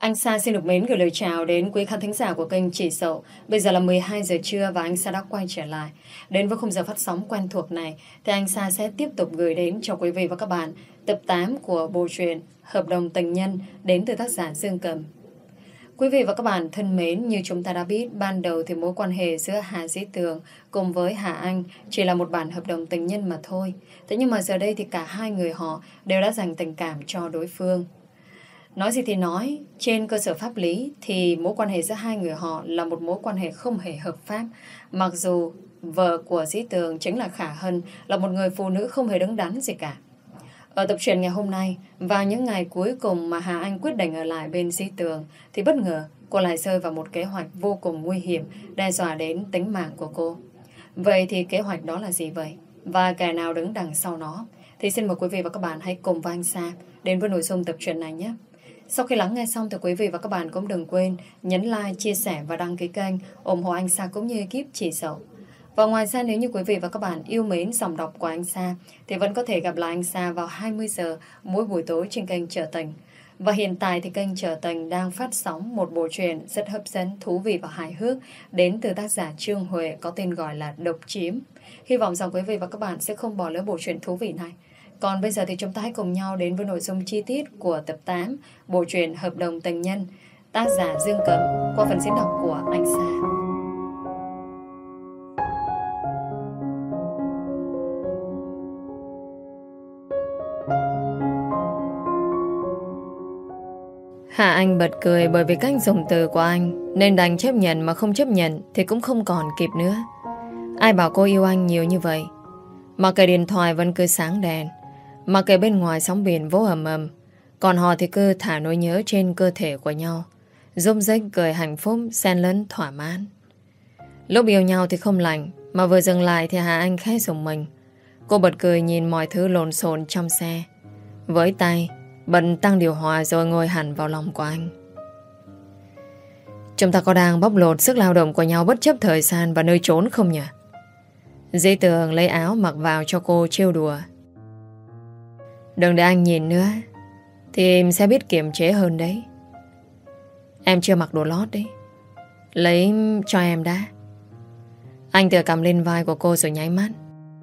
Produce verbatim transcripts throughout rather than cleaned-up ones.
Anh Sa xin được mến gửi lời chào đến quý khán thính giả của kênh Chị Sậu. Bây giờ là mười hai giờ trưa và anh Sa đã quay trở lại. Đến với khung giờ phát sóng quen thuộc này thì anh Sa sẽ tiếp tục gửi đến cho quý vị và các bạn tập tám của bộ truyện Hợp đồng tình nhân đến từ tác giả Dương Cầm. Quý vị và các bạn thân mến, như chúng ta đã biết, ban đầu thì mối quan hệ giữa Hà Dĩ Tường cùng với Hà Anh chỉ là một bản hợp đồng tình nhân mà thôi. Thế nhưng mà giờ đây thì cả hai người họ đều đã dành tình cảm cho đối phương. Nói gì thì nói, trên cơ sở pháp lý thì mối quan hệ giữa hai người họ là một mối quan hệ không hề hợp pháp. Mặc dù vợ của Dĩ Tường chính là Khả Hân là một người phụ nữ không hề đứng đắn gì cả. Ở tập truyện ngày hôm nay, vào những ngày cuối cùng mà Hà Anh quyết định ở lại bên Dĩ Tường, thì bất ngờ cô lại rơi vào một kế hoạch vô cùng nguy hiểm, đe dọa đến tính mạng của cô. Vậy thì kế hoạch đó là gì vậy? Và kẻ nào đứng đằng sau nó? Thì xin mời quý vị và các bạn hãy cùng với anh Sa đến với nội dung tập truyện này nhé. Sau khi lắng nghe xong thì quý vị và các bạn cũng đừng quên nhấn like, chia sẻ và đăng ký kênh ủng hộ anh Sa cũng như ekip Chị Sậu. Và ngoài ra, nếu như quý vị và các bạn yêu mến giọng đọc của anh Sa thì vẫn có thể gặp lại anh Sa vào hai mươi giờ mỗi buổi tối trên kênh Trở Tình. Và hiện tại thì kênh Trở Tình đang phát sóng một bộ truyện rất hấp dẫn, thú vị và hài hước đến từ tác giả Trương Huệ có tên gọi là Độc Chiếm. Hy vọng rằng quý vị và các bạn sẽ không bỏ lỡ bộ truyện thú vị này. Còn bây giờ thì chúng ta hãy cùng nhau đến với nội dung chi tiết của tập tám bộ truyện Hợp đồng tình nhân, tác giả Dương Cầm, qua phần diễn đọc của anh Sa. Hà Anh bật cười bởi vì cách dùng từ của anh, nên đành chấp nhận, mà không chấp nhận thì cũng không còn kịp nữa. Ai bảo cô yêu anh nhiều như vậy? Mà cái điện thoại vẫn cứ sáng đèn, mà cái bên ngoài sóng biển vỗ ầm ầm, còn họ thì cứ thả nỗi nhớ trên cơ thể của nhau, rôm rếch cười hạnh phúc, xen lẫn thỏa mãn. Lúc yêu nhau thì không lành, mà vừa dừng lại thì Hà Anh khẽ rùng mình. Cô bật cười nhìn mọi thứ lộn xộn trong xe, với tay bật tăng điều hòa rồi ngồi hẳn vào lòng của anh. Chúng ta có đang bóc lột sức lao động của nhau bất chấp thời gian và nơi trốn không nhỉ? Dĩ Tường lấy áo mặc vào cho cô trêu đùa. Đừng để anh nhìn nữa thì em sẽ biết kiềm chế hơn đấy. Em chưa mặc đồ lót đấy, lấy cho em đã. Anh tựa cầm lên vai của cô rồi nháy mắt.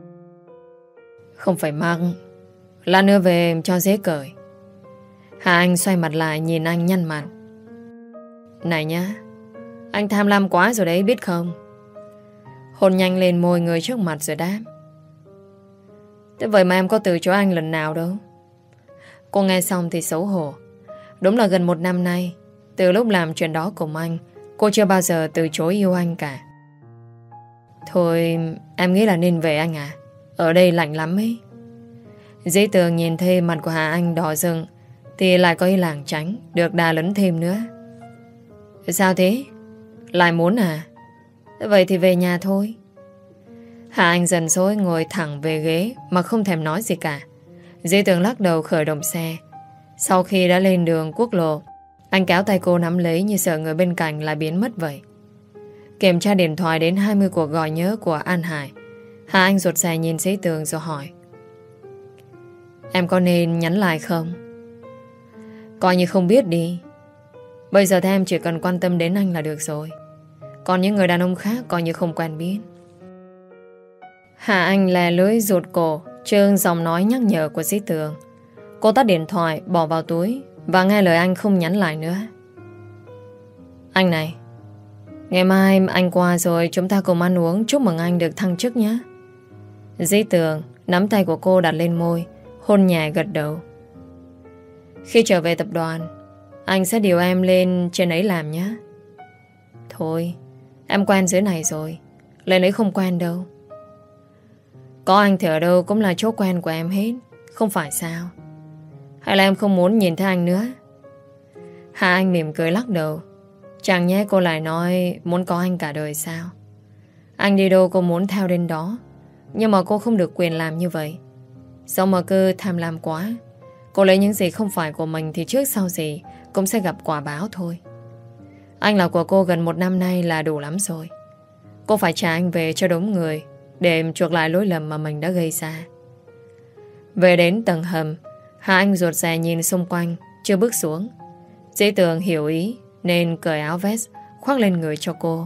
Không phải mặc, lát nữa về em cho dễ cởi. Hà Anh xoay mặt lại nhìn anh nhăn mặt. Này nhá, anh tham lam quá rồi đấy biết không? Hôn nhanh lên môi người trước mặt rồi đáp. Thế vậy mà em có từ chối anh lần nào đâu? Cô nghe xong thì xấu hổ. Đúng là gần một năm nay, từ lúc làm chuyện đó cùng anh, cô chưa bao giờ từ chối yêu anh cả. Thôi em nghĩ là nên về anh à, ở đây lạnh lắm ấy. Dĩ Tường nhìn thấy mặt của Hà Anh đỏ rừng thì lại có ý lảng tránh, được đà lấn thêm nữa. Sao thế? Lại muốn à? Vậy thì về nhà thôi. Hà Anh dần dỗi ngồi thẳng về ghế mà không thèm nói gì cả. Dĩ Tường lắc đầu khởi động xe. Sau khi đã lên đường quốc lộ, anh kéo tay cô nắm lấy như sợ người bên cạnh lại biến mất vậy. Kiểm tra điện thoại đến hai mươi cuộc gọi nhớ của An Hải. Hà Anh rụt rè nhìn Dĩ Tường rồi hỏi. Em có nên nhắn lại không? Coi như không biết đi. Bây giờ thì em chỉ cần quan tâm đến anh là được rồi. Còn những người đàn ông khác coi như không quen biết. Hà Anh lè lưỡi rụt cổ trương giọng nói nhắc nhở của Dĩ Tường. Cô tắt điện thoại bỏ vào túi và nghe lời anh không nhắn lại nữa. Anh này, ngày mai anh qua rồi chúng ta cùng ăn uống, chúc mừng anh được thăng chức nhé. Dĩ Tường nắm tay của cô đặt lên môi, hôn nhẹ gật đầu. Khi trở về tập đoàn, anh sẽ điều em lên trên ấy làm nhé. Thôi, em quen dưới này rồi, lên ấy không quen đâu. Có anh thì ở đâu cũng là chỗ quen của em hết, không phải sao? Hay là em không muốn nhìn thấy anh nữa? Hà Anh mỉm cười lắc đầu. Chẳng nhẽ cô lại nói muốn có anh cả đời sao? Anh đi đâu cô muốn theo đến đó, nhưng mà cô không được quyền làm như vậy. Sao mà cứ tham lam quá? Cô lấy những gì không phải của mình thì trước sau gì cũng sẽ gặp quả báo thôi. Anh là của cô gần một năm nay là đủ lắm rồi. Cô phải trả anh về cho đúng người để chuộc lại lỗi lầm mà mình đã gây ra. Về đến tầng hầm, Hà Anh ruột rè nhìn xung quanh, chưa bước xuống Dĩ Tường hiểu ý nên cởi áo vest khoác lên người cho cô.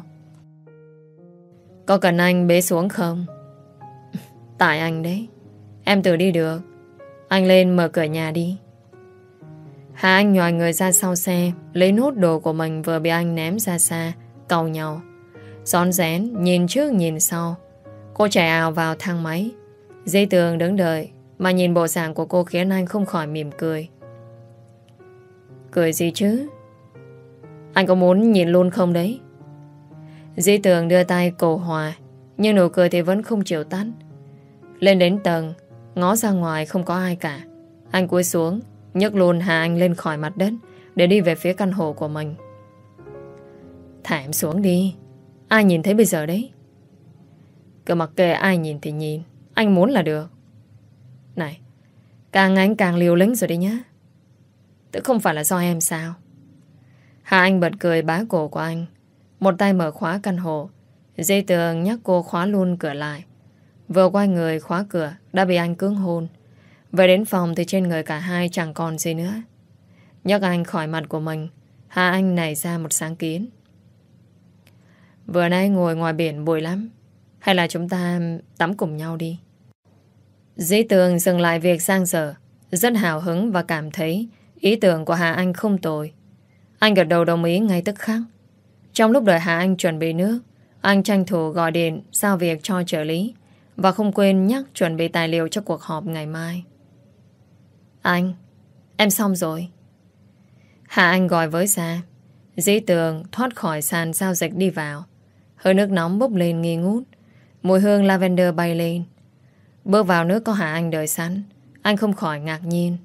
Có cần anh bế xuống không? Tại anh đấy. Em tự đi được. Anh lên mở cửa nhà đi. Hà Anh nhòi người ra sau xe, lấy nốt đồ của mình vừa bị anh ném ra xa, cau nhau. Rón rén, nhìn trước nhìn sau. Cô chạy ào vào thang máy. Dĩ Tường đứng đợi, mà nhìn bộ dạng của cô khiến anh không khỏi mỉm cười. Cười gì chứ? Anh có muốn nhìn luôn không đấy? Dĩ Tường đưa tay cầu hòa, nhưng nụ cười thì vẫn không chịu tắt. Lên đến tầng, ngó ra ngoài không có ai cả. Anh cúi xuống, nhấc luôn Hà Anh lên khỏi mặt đất để đi về phía căn hộ của mình. Thả em xuống đi. Ai nhìn thấy bây giờ đấy? Cứ mặc kệ ai nhìn thì nhìn. Anh muốn là được. Này, càng anh càng liều lĩnh rồi đấy nhá. Tự không phải là do em sao? Hà Anh bật cười bá cổ của anh. Một tay mở khóa căn hộ. Dĩ Tường nhắc cô khóa luôn cửa lại. Vừa quay người khóa cửa đã bị anh cưỡng hôn. Về đến phòng thì trên người cả hai chẳng còn gì nữa. Nhấc anh khỏi mặt của mình, Hà Anh nảy ra một sáng kiến. Vừa nay ngồi ngoài biển bụi lắm, hay là chúng ta tắm cùng nhau đi? Dĩ Tường dừng lại việc sang dở, rất hào hứng và cảm thấy ý tưởng của Hà Anh không tồi. Anh gật đầu đồng ý ngay tức khắc. Trong lúc đợi Hà Anh chuẩn bị nước, anh tranh thủ gọi điện giao việc cho trợ lý và không quên nhắc chuẩn bị tài liệu cho cuộc họp ngày mai. Anh, em xong rồi. Hà Anh gọi với ra. Dĩ Tường thoát khỏi sàn giao dịch đi vào. Hơi nước nóng bốc lên nghi ngút. Mùi hương lavender bay lên. Bước vào nước có Hà Anh đợi sẵn. Anh không khỏi ngạc nhiên.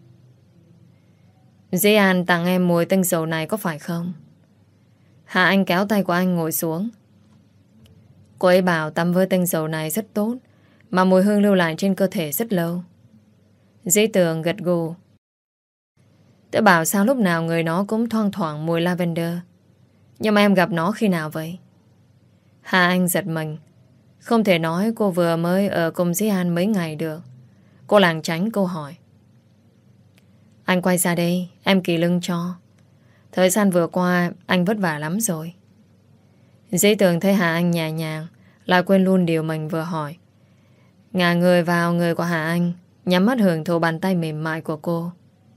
Dĩ An tặng em mùi tinh dầu này có phải không? Hà Anh kéo tay của anh ngồi xuống. Cô ấy bảo tắm với tinh dầu này rất tốt, mà mùi hương lưu lại trên cơ thể rất lâu. Dĩ Tường gật gù. Tớ bảo sao lúc nào người nó cũng thoang thoảng mùi lavender. Nhưng mà em gặp nó khi nào vậy? Hà Anh giật mình. Không thể nói cô vừa mới ở cùng Dĩ An mấy ngày được. Cô lảng tránh câu hỏi. Anh quay ra đây, em kỳ lưng cho. Thời gian vừa qua anh vất vả lắm rồi. Dĩ Tường thấy Hà Anh nhẹ nhàng, lại quên luôn điều mình vừa hỏi. Ngả người vào người của Hà Anh, nhắm mắt hưởng thụ bàn tay mềm mại của cô.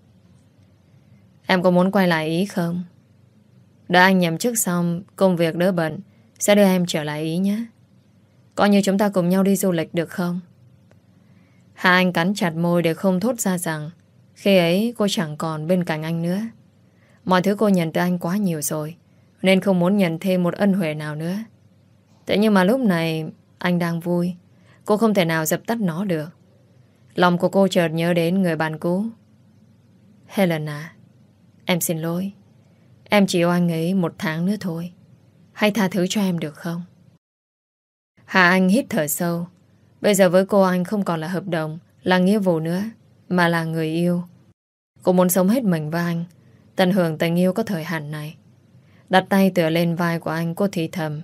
Em có muốn quay lại Ý không? Đợi anh nhậm chức xong, công việc đỡ bận, sẽ đưa em trở lại Ý nhé. Coi như chúng ta cùng nhau đi du lịch được không? Hà Anh cắn chặt môi để không thốt ra rằng khi ấy cô chẳng còn bên cạnh anh nữa. Mọi thứ cô nhận từ anh quá nhiều rồi, nên không muốn nhận thêm một ân huệ nào nữa. Thế nhưng mà lúc này anh đang vui, cô không thể nào dập tắt nó được. Lòng của cô chợt nhớ đến người bạn cũ. Helena, em xin lỗi. Em chỉ yêu anh ấy một tháng nữa thôi. Hãy tha thứ cho em được không? Hà Anh hít thở sâu. Bây giờ với cô anh không còn là hợp đồng, là nghĩa vụ nữa, mà là người yêu. Cô muốn sống hết mình với anh, tận hưởng tình yêu có thời hạn này. Đặt tay tựa lên vai của anh, cô thì thầm.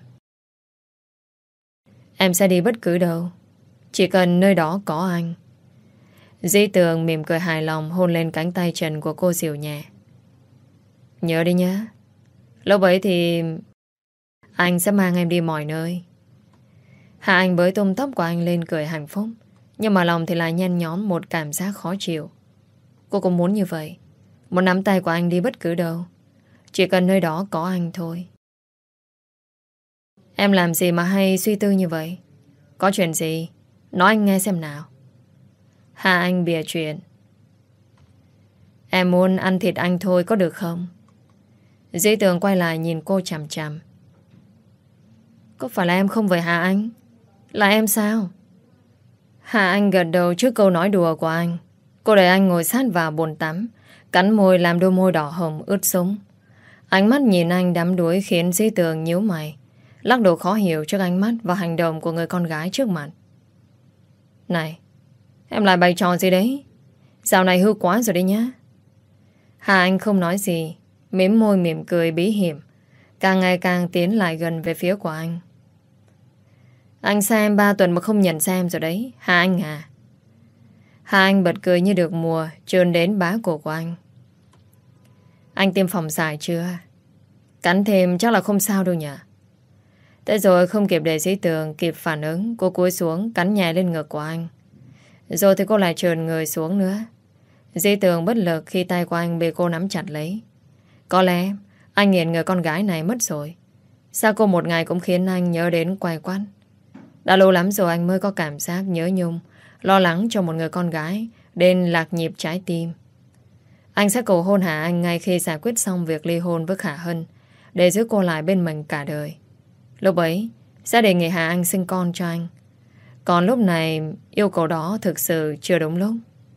Em sẽ đi bất cứ đâu, chỉ cần nơi đó có anh. Dĩ Tường mỉm cười hài lòng, hôn lên cánh tay trần của cô dịu nhẹ. Nhớ đi nhé, lúc ấy thì anh sẽ mang em đi mọi nơi. Hạ Anh bới tung tóc của anh lên cười hạnh phúc, nhưng mà lòng thì lại nhen nhóm một cảm giác khó chịu. Cô cũng muốn như vậy, muốn nắm tay của anh đi bất cứ đâu, chỉ cần nơi đó có anh thôi. Em làm gì mà hay suy tư như vậy? Có chuyện gì? Nói anh nghe xem nào. Hà Anh bịa chuyện. Em muốn ăn thịt anh thôi có được không? Dĩ Tường quay lại nhìn cô chằm chằm. Có phải là em không vậy Hà Anh? Là em sao? Hà Anh gật đầu trước câu nói đùa của anh. Cô đẩy anh ngồi sát vào bồn tắm, cắn môi làm đôi môi đỏ hồng ướt sũng. Ánh mắt nhìn anh đắm đuối khiến Dĩ Tường nhíu mày, lắc đầu khó hiểu trước ánh mắt và hành động của người con gái trước mặt. Này, em lại bày trò gì đấy? Dạo này hư quá rồi đấy nhá. Hà Anh không nói gì, mím môi mỉm cười bí hiểm, càng ngày càng tiến lại gần về phía của anh. Anh xa em ba tuần mà không nhận ra em rồi đấy, Hà Anh à. Hà Anh bật cười như được mùa, trườn đến bá cổ của anh. Anh tiêm phòng dài chưa? Cắn thêm chắc là không sao đâu nhỉ? Thế rồi không kịp để Dĩ Tường kịp phản ứng, cô cúi xuống cắn nhẹ lên ngực của anh. Rồi thì cô lại trườn người xuống nữa. Dĩ Tường bất lực khi tay của anh bị cô nắm chặt lấy. Có lẽ anh nghiện người con gái này mất rồi. Sao cô một ngày cũng khiến anh nhớ đến quay quắt. Đã lâu lắm rồi anh mới có cảm giác nhớ nhung, lo lắng cho một người con gái đến lạc nhịp trái tim. Anh sẽ cầu hôn Hà Anh ngay khi giải quyết xong việc ly hôn với Khả Hân, để giữ cô lại bên mình cả đời. Lúc ấy sẽ đề nghị Hà Anh sinh con cho anh. Còn lúc này yêu cầu đó thực sự chưa đúng lúc.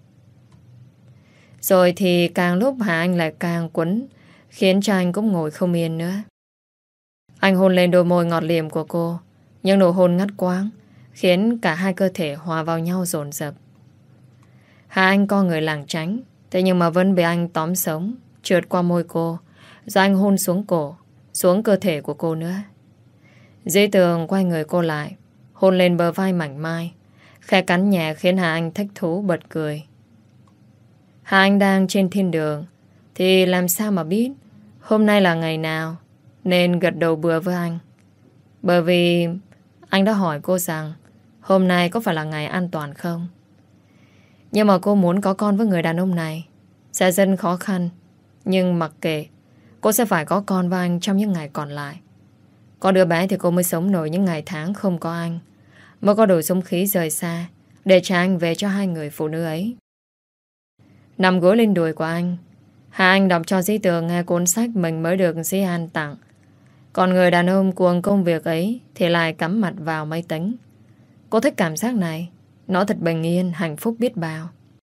Rồi thì càng lúc Hà Anh lại càng quấn, khiến cho anh cũng ngồi không yên nữa. Anh hôn lên đôi môi ngọt liềm của cô, nhưng nụ hôn ngắt quãng khiến cả hai cơ thể hòa vào nhau dồn dập. Hà Anh co người lảng tránh, thế nhưng mà vẫn bị anh tóm sống, trượt qua môi cô, rồi anh hôn xuống cổ, xuống cơ thể của cô nữa. Dĩ Tường quay người cô lại, hôn lên bờ vai mảnh mai, khẽ cắn nhẹ khiến Hà Anh thích thú bật cười. Hà Anh đang trên thiên đường thì làm sao mà biết hôm nay là ngày nào, nên gật đầu bừa với anh. Bởi vì anh đã hỏi cô rằng hôm nay có phải là ngày an toàn không. Nhưng mà cô muốn có con với người đàn ông này sẽ rất khó khăn. Nhưng mặc kệ, cô sẽ phải có con với anh trong những ngày còn lại. Có đứa bé thì cô mới sống nổi những ngày tháng không có anh, mới có đủ dũng khí rời xa để trả anh về cho hai người phụ nữ ấy. Nằm gối lên đùi của anh, Hà Anh đọc cho Dĩ Tường nghe cuốn sách mình mới được Dĩ An tặng. Còn người đàn ông cuồng công việc ấy thì lại cắm mặt vào máy tính. Cô thích cảm giác này, nó thật bình yên, hạnh phúc biết bao.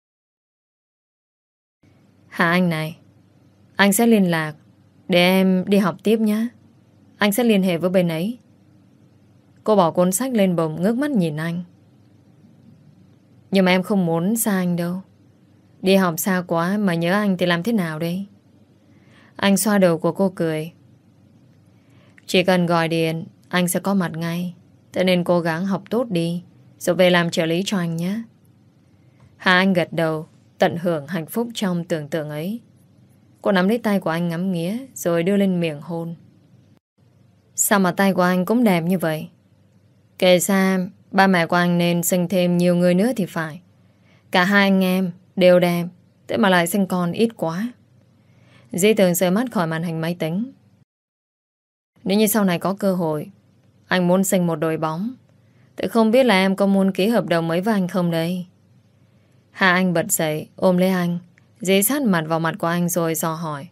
Hà Anh này, anh sẽ liên lạc để em đi học tiếp nhé. Anh sẽ liên hệ với bên ấy. Cô bỏ cuốn sách lên bụng, ngước mắt nhìn anh. Nhưng mà em không muốn xa anh đâu. Đi học xa quá mà nhớ anh thì làm thế nào đây? Anh xoa đầu của cô cười. Chỉ cần gọi điện, anh sẽ có mặt ngay. Thế nên cố gắng học tốt đi, rồi về làm trợ lý cho anh nhé. Hà Anh gật đầu, tận hưởng hạnh phúc trong tưởng tượng ấy. Cô nắm lấy tay của anh ngắm nghía, rồi đưa lên miệng hôn. Sao mà tay của anh cũng đẹp như vậy? Kể ra ba mẹ của anh nên sinh thêm nhiều người nữa thì phải. Cả hai anh em đều đẹp, thế mà lại sinh con ít quá. Dĩ Tường rời mắt khỏi màn hình máy tính. Nếu như sau này có cơ hội, anh muốn sinh một đội bóng, thì không biết là em có muốn ký hợp đồng mới với anh không đây? Hà Anh bật dậy, ôm lấy anh, dí sát mặt vào mặt của anh rồi dò hỏi.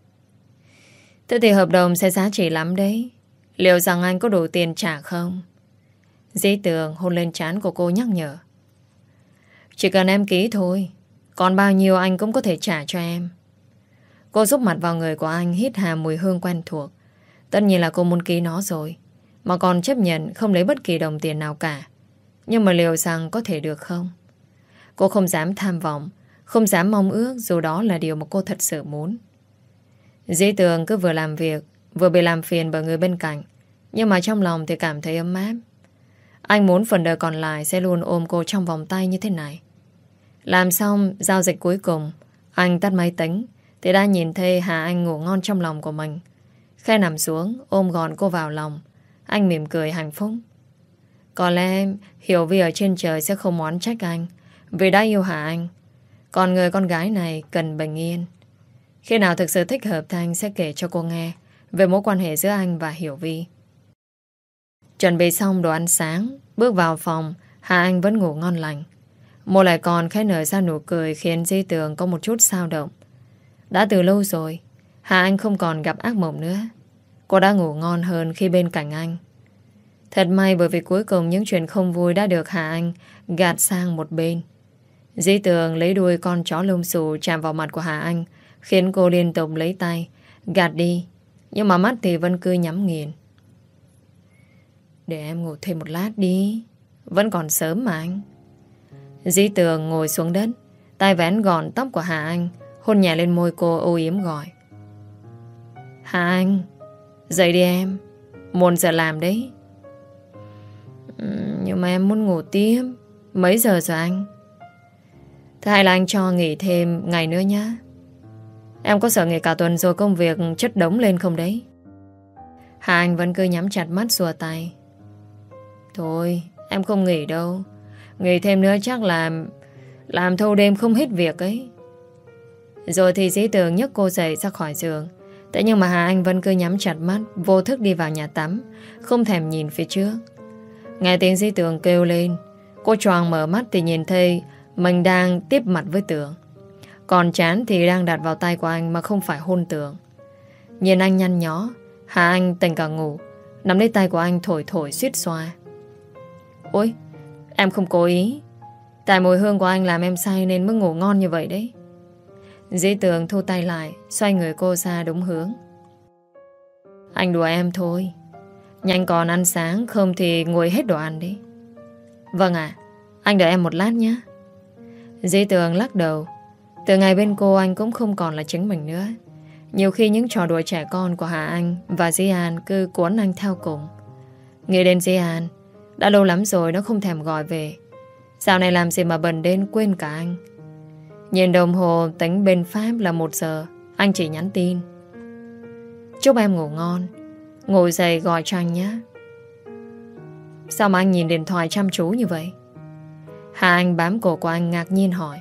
Thế thì hợp đồng sẽ giá trị lắm đấy. Liệu rằng anh có đủ tiền trả không? Dĩ Tường hôn lên trán của cô nhắc nhở. Chỉ cần em ký thôi, còn bao nhiêu anh cũng có thể trả cho em. Cô giúp mặt vào người của anh, hít hà mùi hương quen thuộc. Tất nhiên là cô muốn ký nó rồi, mà còn chấp nhận không lấy bất kỳ đồng tiền nào cả. Nhưng mà liệu rằng có thể được không? Cô không dám tham vọng, không dám mong ước, dù đó là điều mà cô thật sự muốn. Dĩ Tường cứ vừa làm việc, vừa bị làm phiền bởi người bên cạnh, nhưng mà trong lòng thì cảm thấy ấm áp. Anh muốn phần đời còn lại sẽ luôn ôm cô trong vòng tay như thế này. Làm xong giao dịch cuối cùng, anh tắt máy tính thì đã nhìn thấy Hà Anh ngủ ngon trong lòng của mình. Khẽ nằm xuống, ôm gọn cô vào lòng. Anh mỉm cười hạnh phúc. Có lẽ Hiểu Vi ở trên trời sẽ không oán trách anh vì đã yêu Hà Anh. Còn người con gái này cần bình yên. Khi nào thực sự thích hợp thì anh sẽ kể cho cô nghe về mối quan hệ giữa anh và Hiểu Vi. Chuẩn bị xong đồ ăn sáng, bước vào phòng, Hà Anh vẫn ngủ ngon lành. Môi lại còn khẽ nở ra nụ cười khiến Dĩ Tường có một chút xao động. Đã từ lâu rồi, Hà Anh không còn gặp ác mộng nữa. Cô đã ngủ ngon hơn khi bên cạnh anh. Thật may bởi vì cuối cùng những chuyện không vui đã được Hà Anh gạt sang một bên. Dĩ Tường lấy đuôi con chó lông xù chạm vào mặt của Hà Anh, khiến cô liên tục lấy tay gạt đi, nhưng mà mắt thì vẫn cứ nhắm nghiền. Để em ngủ thêm một lát đi, vẫn còn sớm mà anh. Dĩ Tường ngồi xuống đất, tay vén gọn tóc của Hà Anh, hôn nhẹ lên môi cô, âu yếm gọi. Hà Anh, dậy đi em, muộn giờ làm đấy. Ừ, nhưng mà em muốn ngủ tiếp. Mấy giờ rồi anh? Thế hay là anh cho nghỉ thêm ngày nữa nhá. Em có sợ nghỉ cả tuần rồi công việc chất đống lên không đấy? Hà Anh vẫn cứ nhắm chặt mắt xua tay. Thôi em không nghỉ đâu. Nghỉ thêm nữa chắc là làm thâu đêm không hết việc ấy. Rồi thì Dĩ Tường nhấc cô dậy ra khỏi giường. Thế nhưng mà Hà Anh vẫn cứ nhắm chặt mắt, vô thức đi vào nhà tắm, không thèm nhìn phía trước. Nghe tiếng Dĩ Tường kêu lên, cô choàng mở mắt thì nhìn thấy mình đang tiếp mặt với Tường. Còn trán thì đang đặt vào tay của anh mà không phải hôn Tường. Nhìn anh nhăn nhó, Hà Anh tỉnh cả ngủ, nắm lấy tay của anh thổi thổi suýt xoa. Ôi, em không cố ý. Tại mùi hương của anh làm em say nên mới ngủ ngon như vậy đấy. Dĩ Tường thu tay lại, xoay người cô ra đúng hướng. Anh đùa em thôi. Nhanh còn ăn sáng, không thì nguội hết đồ ăn đi. Vâng ạ, anh đợi em một lát nhé. Dĩ Tường lắc đầu. Từ ngày bên cô anh cũng không còn là chính mình nữa. Nhiều khi những trò đùa trẻ con của Hà Anh và Di An cứ cuốn anh theo cùng. Nghĩ đến Di An, đã lâu lắm rồi nó không thèm gọi về. Dạo này làm gì mà bần đến quên cả anh. Nhìn đồng hồ tính bên Pháp là một giờ, anh chỉ nhắn tin: chúc em ngủ ngon, ngồi dậy gọi cho anh nhé. Sao mà anh nhìn điện thoại chăm chú như vậy? Hà Anh bám cổ của anh ngạc nhiên hỏi.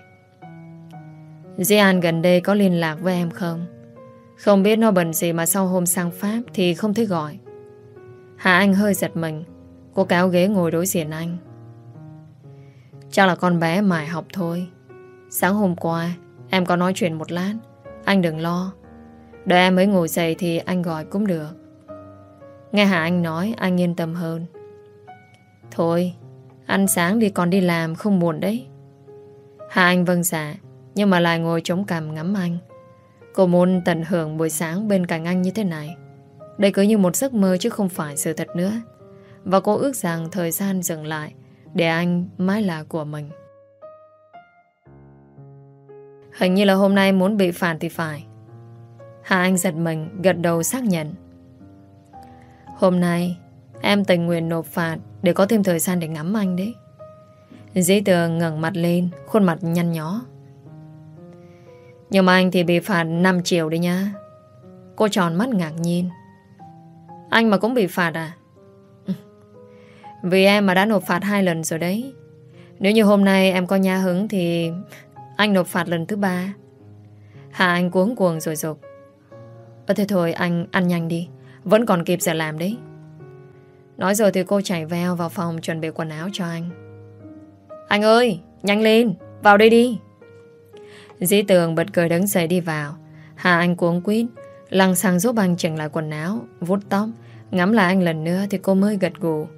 Di An gần đây có liên lạc với em không? Không biết nó bận gì mà sau hôm sang Pháp thì không thấy gọi. Hà Anh hơi giật mình. Cô kéo ghế ngồi đối diện anh. Chắc là con bé mải học thôi. Sáng hôm qua em có nói chuyện một lát. Anh đừng lo. Đợi em mới ngồi dậy thì anh gọi cũng được. Nghe Hà Anh nói, anh yên tâm hơn. Thôi, ăn sáng đi, còn đi làm không muộn đấy. Hà Anh vâng dạ, nhưng mà lại ngồi chống cằm ngắm anh. Cô muốn tận hưởng buổi sáng bên cạnh anh như thế này. Đây cứ như một giấc mơ chứ không phải sự thật nữa. Và cô ước rằng thời gian dừng lại để anh mãi là của mình. Hình như là hôm nay muốn bị phạt thì phải. Hà Anh giật mình, gật đầu xác nhận. Hôm nay em tình nguyện nộp phạt để có thêm thời gian để ngắm anh đấy. Dĩ Tường ngẩng mặt lên, khuôn mặt nhăn nhó. Nhưng mà anh thì bị phạt năm triệu đấy nha. Cô tròn mắt ngạc nhiên. Anh mà cũng bị phạt à? Vì em mà đã nộp phạt hai lần rồi đấy. Nếu như hôm nay em có nhã hứng thì anh nộp phạt lần thứ ba. Hà Anh cuống cuồng rồi dục. Ờ thế thôi anh ăn nhanh đi, vẫn còn kịp giờ làm đấy. Nói rồi thì cô chạy veo vào phòng chuẩn bị quần áo cho anh. Anh ơi, nhanh lên, vào đây đi. Dĩ Tường bật cười đứng dậy đi vào. Hà Anh cuống quýt lăng xăng giúp anh chỉnh lại quần áo, vuốt tóc, ngắm lại anh lần nữa thì cô mới gật gù.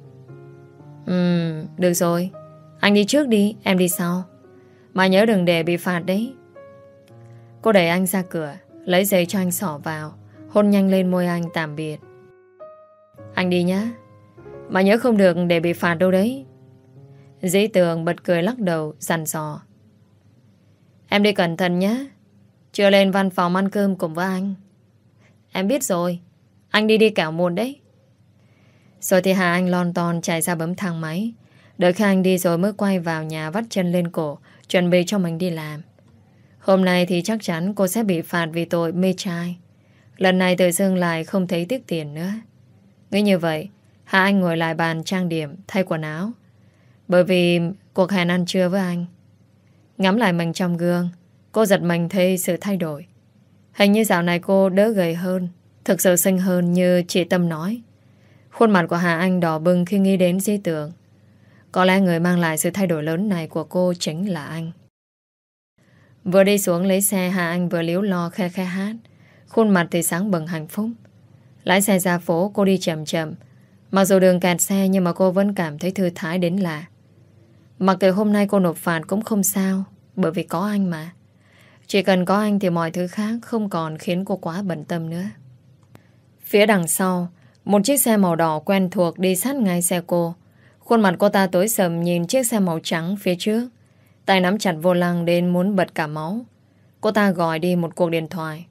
Ừm, được rồi. Anh đi trước đi, em đi sau. Mà nhớ đừng để bị phạt đấy. Cô đẩy anh ra cửa, lấy giấy cho anh xỏ vào, hôn nhanh lên môi anh tạm biệt. Anh đi nhá. Mà nhớ không được để bị phạt đâu đấy. Dĩ Tường bật cười lắc đầu, dằn dò. Em đi cẩn thận nhé. Chưa lên văn phòng ăn cơm cùng với anh. Em biết rồi. Anh đi đi cảo muộn đấy. Rồi thì Hà Anh lon ton chạy ra bấm thang máy. Đợi khi anh đi rồi mới quay vào nhà vắt chân lên cổ, chuẩn bị cho mình đi làm. Hôm nay thì chắc chắn cô sẽ bị phạt vì tội mê trai. Lần này tự dưng lại không thấy tiếc tiền nữa. Nghĩ như vậy, Hà Anh ngồi lại bàn trang điểm, thay quần áo. Bởi vì cuộc hẹn ăn trưa với anh. Ngắm lại mình trong gương, cô giật mình thấy sự thay đổi. Hình như dạo này cô đỡ gầy hơn, thực sự xinh hơn như chị Tâm nói. Khuôn mặt của Hà Anh đỏ bừng khi nghĩ đến Dĩ Tường. Có lẽ người mang lại sự thay đổi lớn này của cô chính là anh. Vừa đi xuống lấy xe, Hà Anh vừa líu lo khe khe hát. Khuôn mặt thì sáng bừng hạnh phúc. Lái xe ra phố, cô đi chậm chậm. Mặc dù đường kẹt xe nhưng mà cô vẫn cảm thấy thư thái đến lạ. Mặc từ hôm nay cô nộp phạt cũng không sao, bởi vì có anh mà. Chỉ cần có anh thì mọi thứ khác không còn khiến cô quá bận tâm nữa. Phía đằng sau, một chiếc xe màu đỏ quen thuộc đi sát ngay xe cô. Khuôn mặt cô ta tối sầm nhìn chiếc xe màu trắng phía trước. Tay nắm chặt vô lăng đến muốn bật cả máu. Cô ta gọi đi một cuộc điện thoại.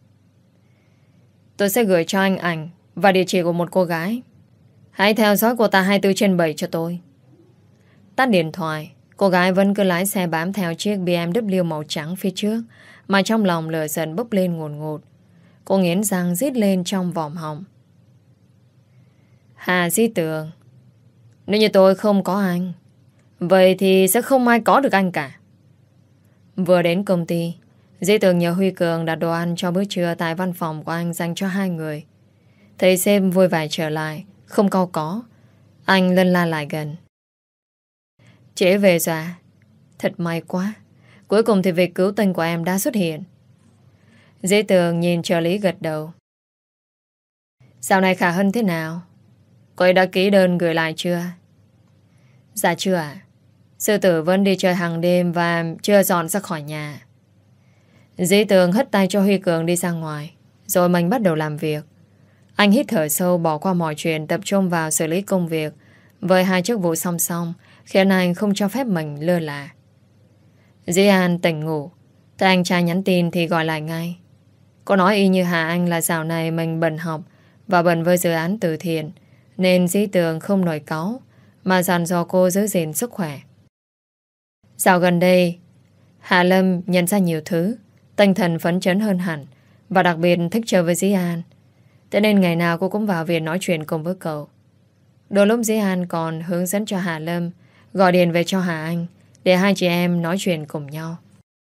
Tôi sẽ gửi cho anh ảnh và địa chỉ của một cô gái. Hãy theo dõi cô ta hai mươi bốn trên bảy cho tôi. Tắt điện thoại, cô gái vẫn cứ lái xe bám theo chiếc bê em vê màu trắng phía trước mà trong lòng lửa giận bốc lên ngùn ngụt. Cô nghiến răng rít lên trong vòm họng. Hà Dĩ Tường, nếu như tôi không có anh, vậy thì sẽ không ai có được anh cả. Vừa đến công ty, Dĩ Tường nhờ Huy Cường đặt đồ ăn cho bữa trưa tại văn phòng của anh dành cho hai người. Thấy sếp vui vẻ trở lại, không cau có, anh lân la lại gần. Trễ về rồi à? Thật may quá. Cuối cùng thì việc cứu tinh của em đã xuất hiện. Dĩ Tường nhìn trợ lý gật đầu. Dạo này Khả Hân thế nào? Cô ấy đã ký đơn gửi lại chưa? Dạ chưa ạ. Sư tử vẫn đi chơi hàng đêm và chưa dọn ra khỏi nhà. Dĩ Tường hất tay cho Huy Cường đi ra ngoài, rồi mình bắt đầu làm việc. Anh hít thở sâu, bỏ qua mọi chuyện, tập trung vào xử lý công việc với hai chức vụ song song, khiến anh không cho phép mình lơ là. Dĩ An tỉnh ngủ, thấy anh trai nhắn tin thì gọi lại ngay. Cô nói y như Hà Anh là dạo này mình bận học và bận với dự án từ thiện, nên Dĩ Tường không nổi cáu mà dặn dò cô giữ gìn sức khỏe. Dạo gần đây, Hạ Lâm nhận ra nhiều thứ, tinh thần phấn chấn hơn hẳn, và đặc biệt thích chơi với Dĩ An. Thế nên ngày nào cô cũng vào viện nói chuyện cùng với cậu. Đôi lúc Dĩ An còn hướng dẫn cho Hạ Lâm gọi điện về cho Hà Anh để hai chị em nói chuyện cùng nhau.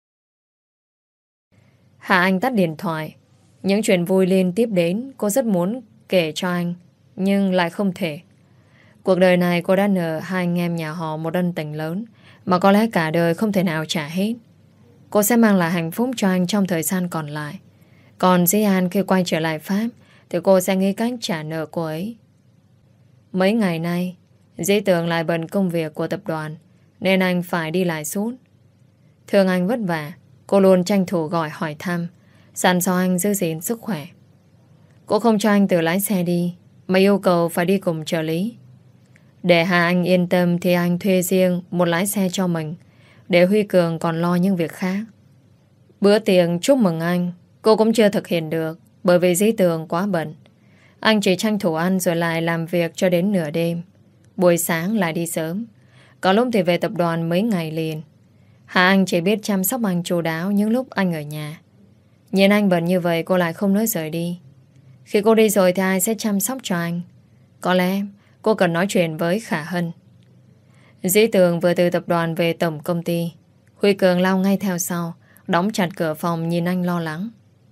Hà Anh tắt điện thoại. Những chuyện vui liên tiếp đến, cô rất muốn kể cho anh, nhưng lại không thể. Cuộc đời này cô đã nợ hai anh em nhà họ một ân tình lớn mà có lẽ cả đời không thể nào trả hết. Cô sẽ mang lại hạnh phúc cho anh trong thời gian còn lại. Còn Dĩ An khi quay trở lại Pháp thì cô sẽ nghĩ cách trả nợ cô ấy. Mấy ngày nay Dĩ Tường lại bận công việc của tập đoàn, nên anh phải đi lại suốt. Thường anh vất vả, cô luôn tranh thủ gọi hỏi thăm, dặn dò anh giữ gìn sức khỏe. Cô không cho anh tự lái xe đi, mà yêu cầu phải đi cùng trợ lý. Để Hà Anh yên tâm thì anh thuê riêng một lái xe cho mình, để Huy Cường còn lo những việc khác. Bữa tiệc chúc mừng anh cô cũng chưa thực hiện được, bởi vì Dĩ Tường quá bận. Anh chỉ tranh thủ ăn rồi lại làm việc cho đến nửa đêm. Buổi sáng lại đi sớm, có lúc thì về tập đoàn mấy ngày liền. Hà Anh chỉ biết chăm sóc anh chu đáo những lúc anh ở nhà. Nhìn anh bận như vậy cô lại không nỡ rời đi. Khi cô đi rồi thì ai sẽ chăm sóc cho anh? Có lẽ cô cần nói chuyện với Khả Hân. Dĩ Tường vừa từ tập đoàn về tổng công ty. Huy Cường lao ngay theo sau, đóng chặt cửa phòng nhìn anh lo lắng.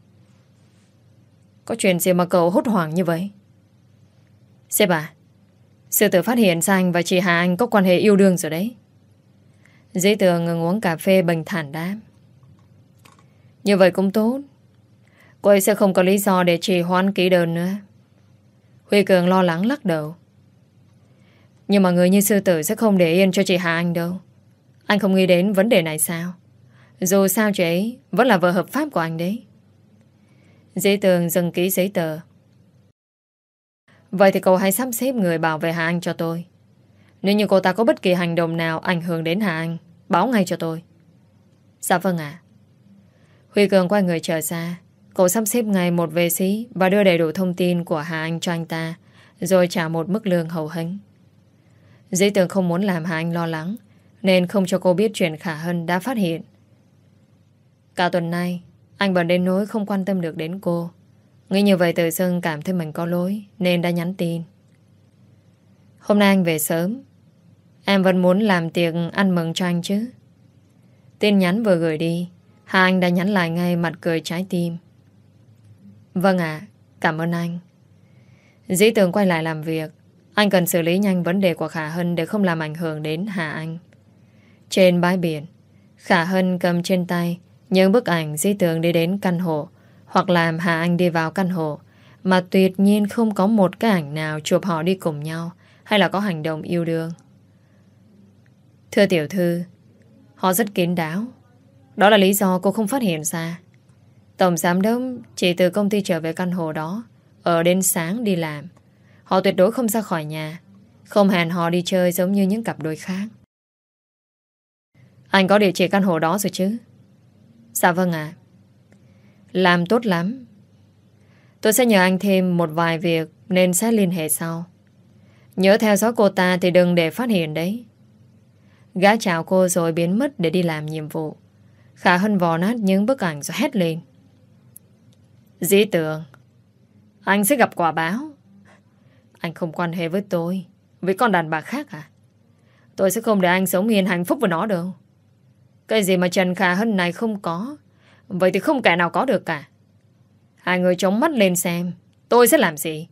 Có chuyện gì mà cậu hốt hoảng như vậy? Sếp à, sư tử phát hiện ra anh và chị Hà Anh có quan hệ yêu đương rồi đấy. Dĩ Tường ngừng uống cà phê bình thản đáp. Như vậy cũng tốt. Cô ấy sẽ không có lý do để trì hoãn ký đơn nữa. Huy Cường lo lắng lắc đầu. Nhưng mà người như sư tử sẽ không để yên cho chị Hà Anh đâu. Anh không nghĩ đến vấn đề này sao? Dù sao chị ấy vẫn là vợ hợp pháp của anh đấy. Dĩ Tường dừng ký giấy tờ. Vậy thì cậu hãy sắp xếp người bảo vệ Hà Anh cho tôi. Nếu như cô ta có bất kỳ hành động nào ảnh hưởng đến Hà Anh, báo ngay cho tôi. Dạ vâng ạ. Huy Cường quay người trở ra. Cậu sắp xếp ngay một vệ sĩ và đưa đầy đủ thông tin của Hà Anh cho anh ta, rồi trả một mức lương hậu hĩnh. Dĩ Tường không muốn làm Hà Anh lo lắng, nên không cho cô biết chuyện Khả Hân đã phát hiện. Cả tuần nay anh bận đến nỗi không quan tâm được đến cô. Nghĩ như vậy tự dưng cảm thấy mình có lỗi, nên đã nhắn tin. Hôm nay anh về sớm. Em vẫn muốn làm tiệc ăn mừng cho anh chứ? Tin nhắn vừa gửi đi, Hà Anh đã nhắn lại ngay mặt cười trái tim. Vâng ạ, cảm ơn anh. Dĩ Tường quay lại làm việc. Anh cần xử lý nhanh vấn đề của Khả Hân để không làm ảnh hưởng đến Hà Anh. Trên bãi biển, Khả Hân cầm trên tay những bức ảnh Dĩ Tường đi đến căn hộ hoặc làm Hà Anh đi vào căn hộ, mà tuyệt nhiên không có một cái ảnh nào chụp họ đi cùng nhau hay là có hành động yêu đương. Thưa tiểu thư, họ rất kín đáo. Đó là lý do cô không phát hiện ra. Tổng giám đốc chỉ từ công ty trở về căn hộ đó, ở đến sáng đi làm. Họ tuyệt đối không ra khỏi nhà, không hẹn họ đi chơi giống như những cặp đôi khác. Anh có địa chỉ căn hộ đó rồi chứ? Dạ vâng ạ. Làm tốt lắm. Tôi sẽ nhờ anh thêm một vài việc, nên sẽ liên hệ sau. Nhớ theo dõi cô ta thì đừng để phát hiện đấy. Gã chào cô rồi biến mất để đi làm nhiệm vụ. Khả Hân vò nát những bức ảnh rồi hét lên. Dĩ Tường, anh sẽ gặp quả báo. Anh không quan hệ với tôi, với con đàn bà khác à? Tôi sẽ không để anh sống yên hạnh phúc với nó đâu. Cái gì mà Trần Khả Hân này không có, vậy thì không kẻ nào có được cả. Hai người chống mắt lên xem tôi sẽ làm gì.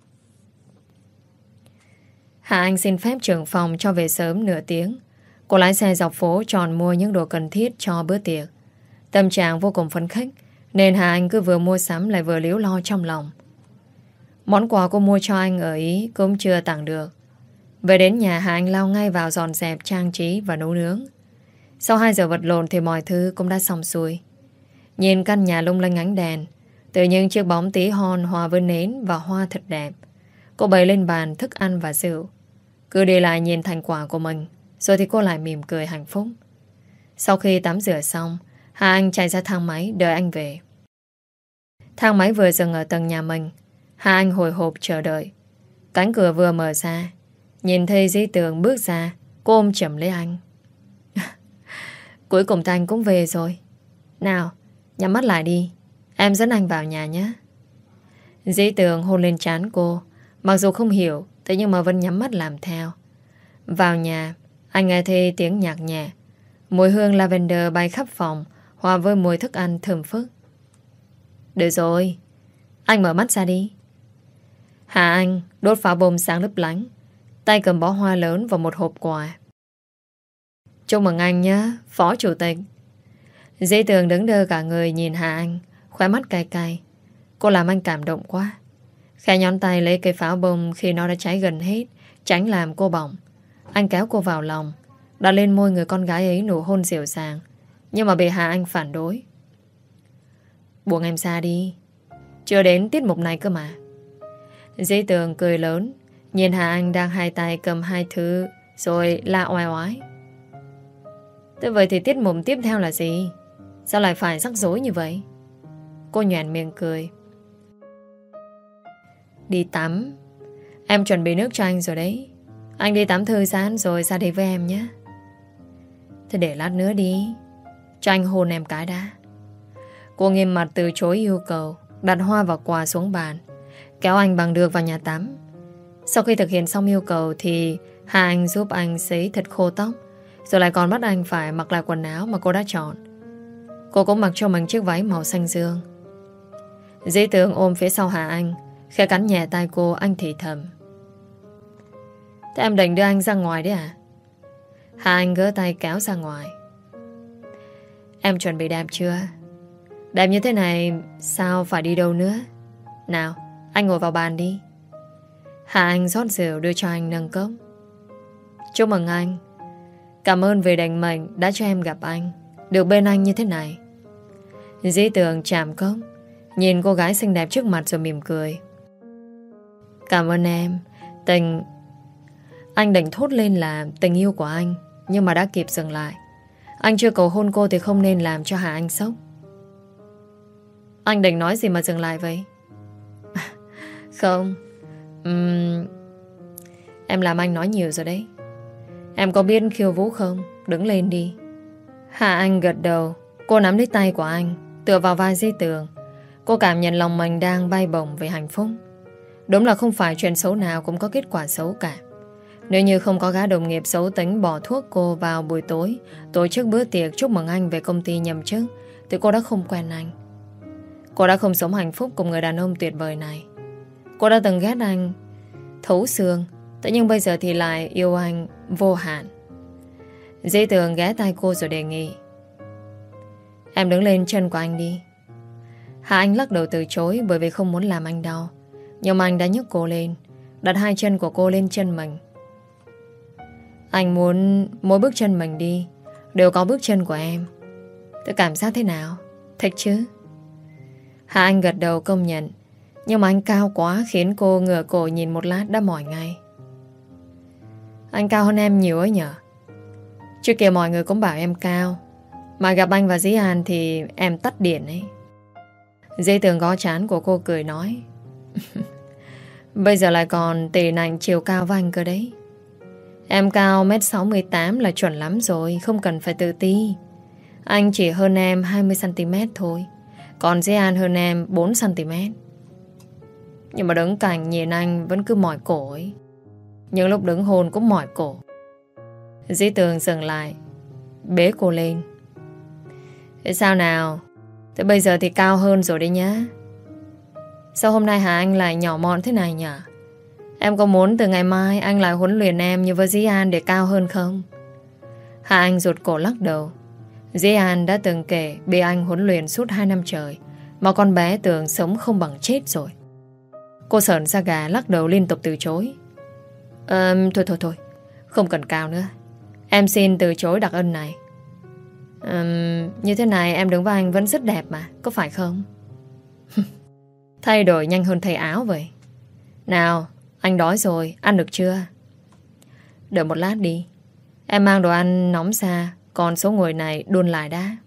Hà Anh xin phép trưởng phòng cho về sớm nửa tiếng. Cô lái xe dọc phố tròn mua những đồ cần thiết cho bữa tiệc. Tâm trạng vô cùng phấn khích, nên Hà Anh cứ vừa mua sắm lại vừa líu lo trong lòng. Món quà cô mua cho anh ở Ý cũng chưa tặng được. Về đến nhà, Hà Anh lao ngay vào dọn dẹp, trang trí và nấu nướng. Sau hai giờ vật lộn thì mọi thứ cũng đã xong xuôi. Nhìn căn nhà lung linh ánh đèn, từ những chiếc bóng tí hon hòa với nến và hoa thật đẹp. Cô bày lên bàn thức ăn và rượu. Cứ đi lại nhìn thành quả của mình, rồi thì cô lại mỉm cười hạnh phúc. Sau khi tắm rửa xong, Hà Anh chạy ra thang máy đợi anh về. Thang máy vừa dừng ở tầng nhà mình. Hà Anh hồi hộp chờ đợi. Cánh cửa vừa mở ra, nhìn thấy Dĩ Tường bước ra, cô ôm chầm lấy anh. Cuối cùng thì anh cũng về rồi. Nào, nhắm mắt lại đi, em dẫn anh vào nhà nhé. Dĩ Tường hôn lên trán cô. Mặc dù không hiểu, thế nhưng mà vẫn nhắm mắt làm theo. Vào nhà, anh nghe thấy tiếng nhạc nhẹ. Mùi hương lavender bay khắp phòng, hòa với mùi thức ăn thơm phức. Được rồi, anh mở mắt ra đi. Hà Anh đốt pháo bông sáng lấp lánh, tay cầm bó hoa lớn và một hộp quà. Chúc mừng anh nhé, Phó Chủ tịch. Dĩ Tường đứng đơ cả người nhìn Hà Anh, khóe mắt cay cay. Cô làm anh cảm động quá. Khẽ nhón tay lấy cây pháo bông khi nó đã cháy gần hết, tránh làm cô bỏng. Anh kéo cô vào lòng, đặt lên môi người con gái ấy nụ hôn dịu dàng. Nhưng mà bị Hà Anh phản đối. Buông em ra đi, chưa đến tiết mục này cơ mà. Dĩ Tường cười lớn, nhìn Hà Anh đang hai tay cầm hai thứ, rồi la oai oái. Thế vậy thì tiết mục tiếp theo là gì? Sao lại phải rắc rối như vậy? Cô nhoẻn miệng cười. Đi tắm. Em chuẩn bị nước cho anh rồi đấy. Anh đi tắm thư giãn rồi ra đây với em nhé. Thế để lát nữa đi, cho anh hôn em cái đã. Cô nghiêm mặt từ chối yêu cầu, đặt hoa và quà xuống bàn, kéo anh bằng được vào nhà tắm. Sau khi thực hiện xong yêu cầu thì Hà Anh giúp anh sấy thật khô tóc, rồi lại còn bắt anh phải mặc lại quần áo mà cô đã chọn. Cô cũng mặc cho mình chiếc váy màu xanh dương. Dĩ Tường ôm phía sau Hà Anh, khẽ cắn nhẹ tay cô, anh thì thầm. Thế em định đưa anh ra ngoài đấy à? Hà Anh gỡ tay kéo ra ngoài. Em chuẩn bị đẹp chưa? Đẹp như thế này sao phải đi đâu nữa? Nào, anh ngồi vào bàn đi. Hà Anh rót rượu đưa cho anh nâng cốc. Chúc mừng anh. Cảm ơn vì định mệnh đã cho em gặp anh, được bên anh như thế này. Dĩ Tường chạm cốc, nhìn cô gái xinh đẹp trước mặt rồi mỉm cười. Cảm ơn em. Tình... Anh định thốt lên là tình yêu của anh, nhưng mà đã kịp dừng lại. Anh chưa cầu hôn cô thì không nên làm cho Hà Anh sốc. Anh định nói gì mà dừng lại vậy? Không uhm... Em làm anh nói nhiều rồi đấy. Em có biết khiêu vũ không? Đứng lên đi. Hà Anh gật đầu. Cô nắm lấy tay của anh, tựa vào vai Dĩ Tường. Cô cảm nhận lòng mình đang bay bổng về hạnh phúc. Đúng là không phải chuyện xấu nào cũng có kết quả xấu cả. Nếu như không có gã đồng nghiệp xấu tính bỏ thuốc cô vào buổi tối, tổ chức bữa tiệc chúc mừng anh về công ty nhậm chức, thì cô đã không quen anh. Cô đã không sống hạnh phúc cùng người đàn ông tuyệt vời này. Cô đã từng ghét anh thấu xương, thế nhưng bây giờ thì lại yêu anh vô hạn. Dĩ Tường ghé tay cô rồi đề nghị. Em đứng lên chân của anh đi. Hà Anh lắc đầu từ chối bởi vì không muốn làm anh đau. Nhưng mà anh đã nhấc cô lên, đặt hai chân của cô lên chân mình. Anh muốn mỗi bước chân mình đi đều có bước chân của em. Tôi cảm giác thế nào? Thích chứ? Hà Anh gật đầu công nhận. Nhưng mà anh cao quá khiến cô ngửa cổ nhìn một lát đã mỏi ngay. Anh cao hơn em nhiều ấy nhở? Trước kia mọi người cũng bảo em cao, mà gặp anh và Dĩ An thì em tắt điện ấy. Dĩ Tường gõ trán của cô cười nói. Bây giờ lại còn tỉ nạnh chiều cao với anh cơ đấy. Em cao mét sáu mươi tám là chuẩn lắm rồi, không cần phải tự ti. Anh chỉ hơn em hai mươi xăng-ti-mét thôi. Còn Dĩ An hơn em bốn xăng-ti-mét. Nhưng mà đứng cạnh nhìn anh vẫn cứ mỏi cổ ấy. Những lúc đứng hôn cũng mỏi cổ. Dĩ Tường dừng lại, bế cô lên. Thế sao nào? Thế bây giờ thì cao hơn rồi đấy nhá. Sao hôm nay hả anh lại nhỏ mọn thế này nhỉ? Em có muốn từ ngày mai anh lại huấn luyện em như với Dĩ An để cao hơn không? Hà Anh rụt cổ lắc đầu. Dĩ An đã từng kể bị anh huấn luyện suốt hai năm trời, mà con bé tưởng sống không bằng chết rồi. Cô sởn da gà lắc đầu liên tục từ chối. Ờ, thôi thôi thôi, không cần cao nữa. Em xin từ chối đặc ân này. Ờ, như thế này em đứng với anh vẫn rất đẹp mà, có phải không? Thay đổi nhanh hơn thay áo vậy. Nào, anh đói rồi, ăn được chưa? Đợi một lát đi. Em mang đồ ăn nóng ra, còn số người này đun lại đã.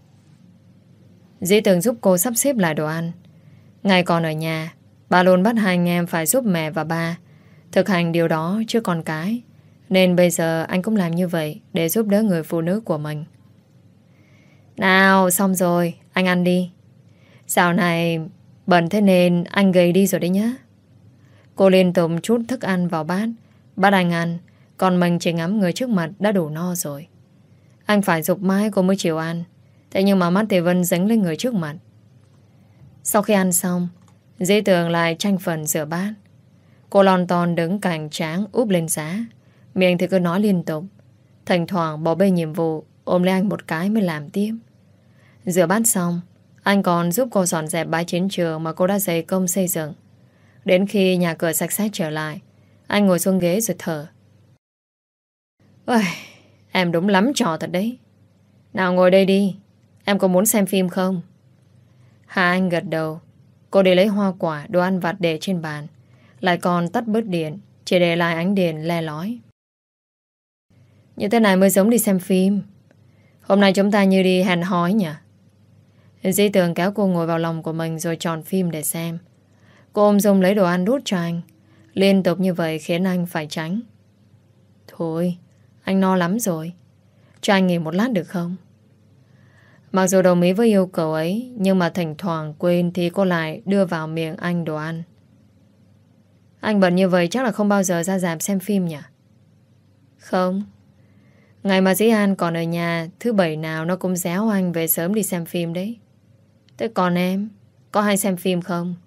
Dĩ Tường giúp cô sắp xếp lại đồ ăn. Ngày còn ở nhà, bà luôn bắt hai anh em phải giúp mẹ và ba thực hành điều đó trước con cái. Nên bây giờ anh cũng làm như vậy để giúp đỡ người phụ nữ của mình. Nào, xong rồi, anh ăn đi. Dạo này bận thế nên anh gầy đi rồi đấy nhá. Cô liên tục chút thức ăn vào bát, bắt anh ăn, còn mình chỉ ngắm người trước mặt đã đủ no rồi. Anh phải giục mãi cô mới chịu ăn. Thế nhưng mà mắt thì Vân dính lên người trước mặt. Sau khi ăn xong, Dĩ Tường lại tranh phần rửa bát. Cô lon ton đứng cạnh tráng úp lên giá, miệng thì cứ nói liên tục. Thỉnh thoảng bỏ bê nhiệm vụ, ôm lấy anh một cái mới làm tiếp. Rửa bát xong, anh còn giúp cô dọn dẹp bãi chiến trường mà cô đã dày công xây dựng. Đến khi nhà cửa sạch sẽ trở lại, anh ngồi xuống ghế rồi thở. Ôi, em đúng lắm trò thật đấy. Nào ngồi đây đi. Em có muốn xem phim không? Hà Anh gật đầu. Cô đi lấy hoa quả, đồ ăn vặt để trên bàn, lại còn tắt bớt điện, chỉ để lại ánh đèn le lói. Như thế này mới giống đi xem phim. Hôm nay chúng ta như đi hẹn hò nhỉ? Dĩ Tường kéo cô ngồi vào lòng của mình rồi chọn phim để xem. Cô ôm Dung lấy đồ ăn đút cho anh. Liên tục như vậy khiến anh phải tránh. Thôi, anh no lắm rồi. Cho anh nghỉ một lát được không? Mặc dù đồng ý với yêu cầu ấy, nhưng mà thỉnh thoảng quên thì cô lại đưa vào miệng anh đồ ăn. Anh bận như vậy chắc là không bao giờ ra rạp xem phim nhỉ? Không. Ngày mà Dĩ An còn ở nhà, thứ bảy nào nó cũng réo anh về sớm đi xem phim đấy. Thế còn em, có hay xem phim không?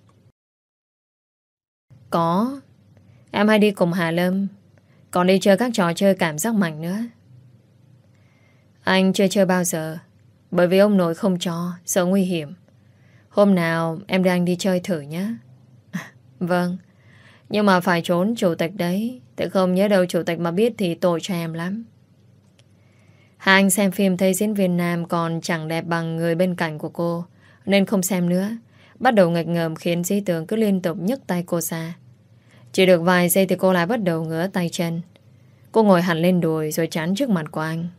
Có. Em hay đi cùng Hà Lâm, còn đi chơi các trò chơi cảm giác mạnh nữa. Anh chưa chơi bao giờ, bởi vì ông nội không cho, sợ nguy hiểm. Hôm nào em đưa anh đi chơi thử nhé. Vâng. Nhưng mà phải trốn chủ tịch đấy, tại không nhớ đâu chủ tịch mà biết thì tội cho em lắm. Hai anh xem phim thấy diễn viên nam còn chẳng đẹp bằng người bên cạnh của cô, nên không xem nữa. Bắt đầu nghịch ngợm khiến Dĩ Tường cứ liên tục nhấc tay cô ra. Chỉ được vài giây thì cô lại bắt đầu ngửa tay chân. Cô ngồi hẳn lên đùi rồi chán trước mặt của anh.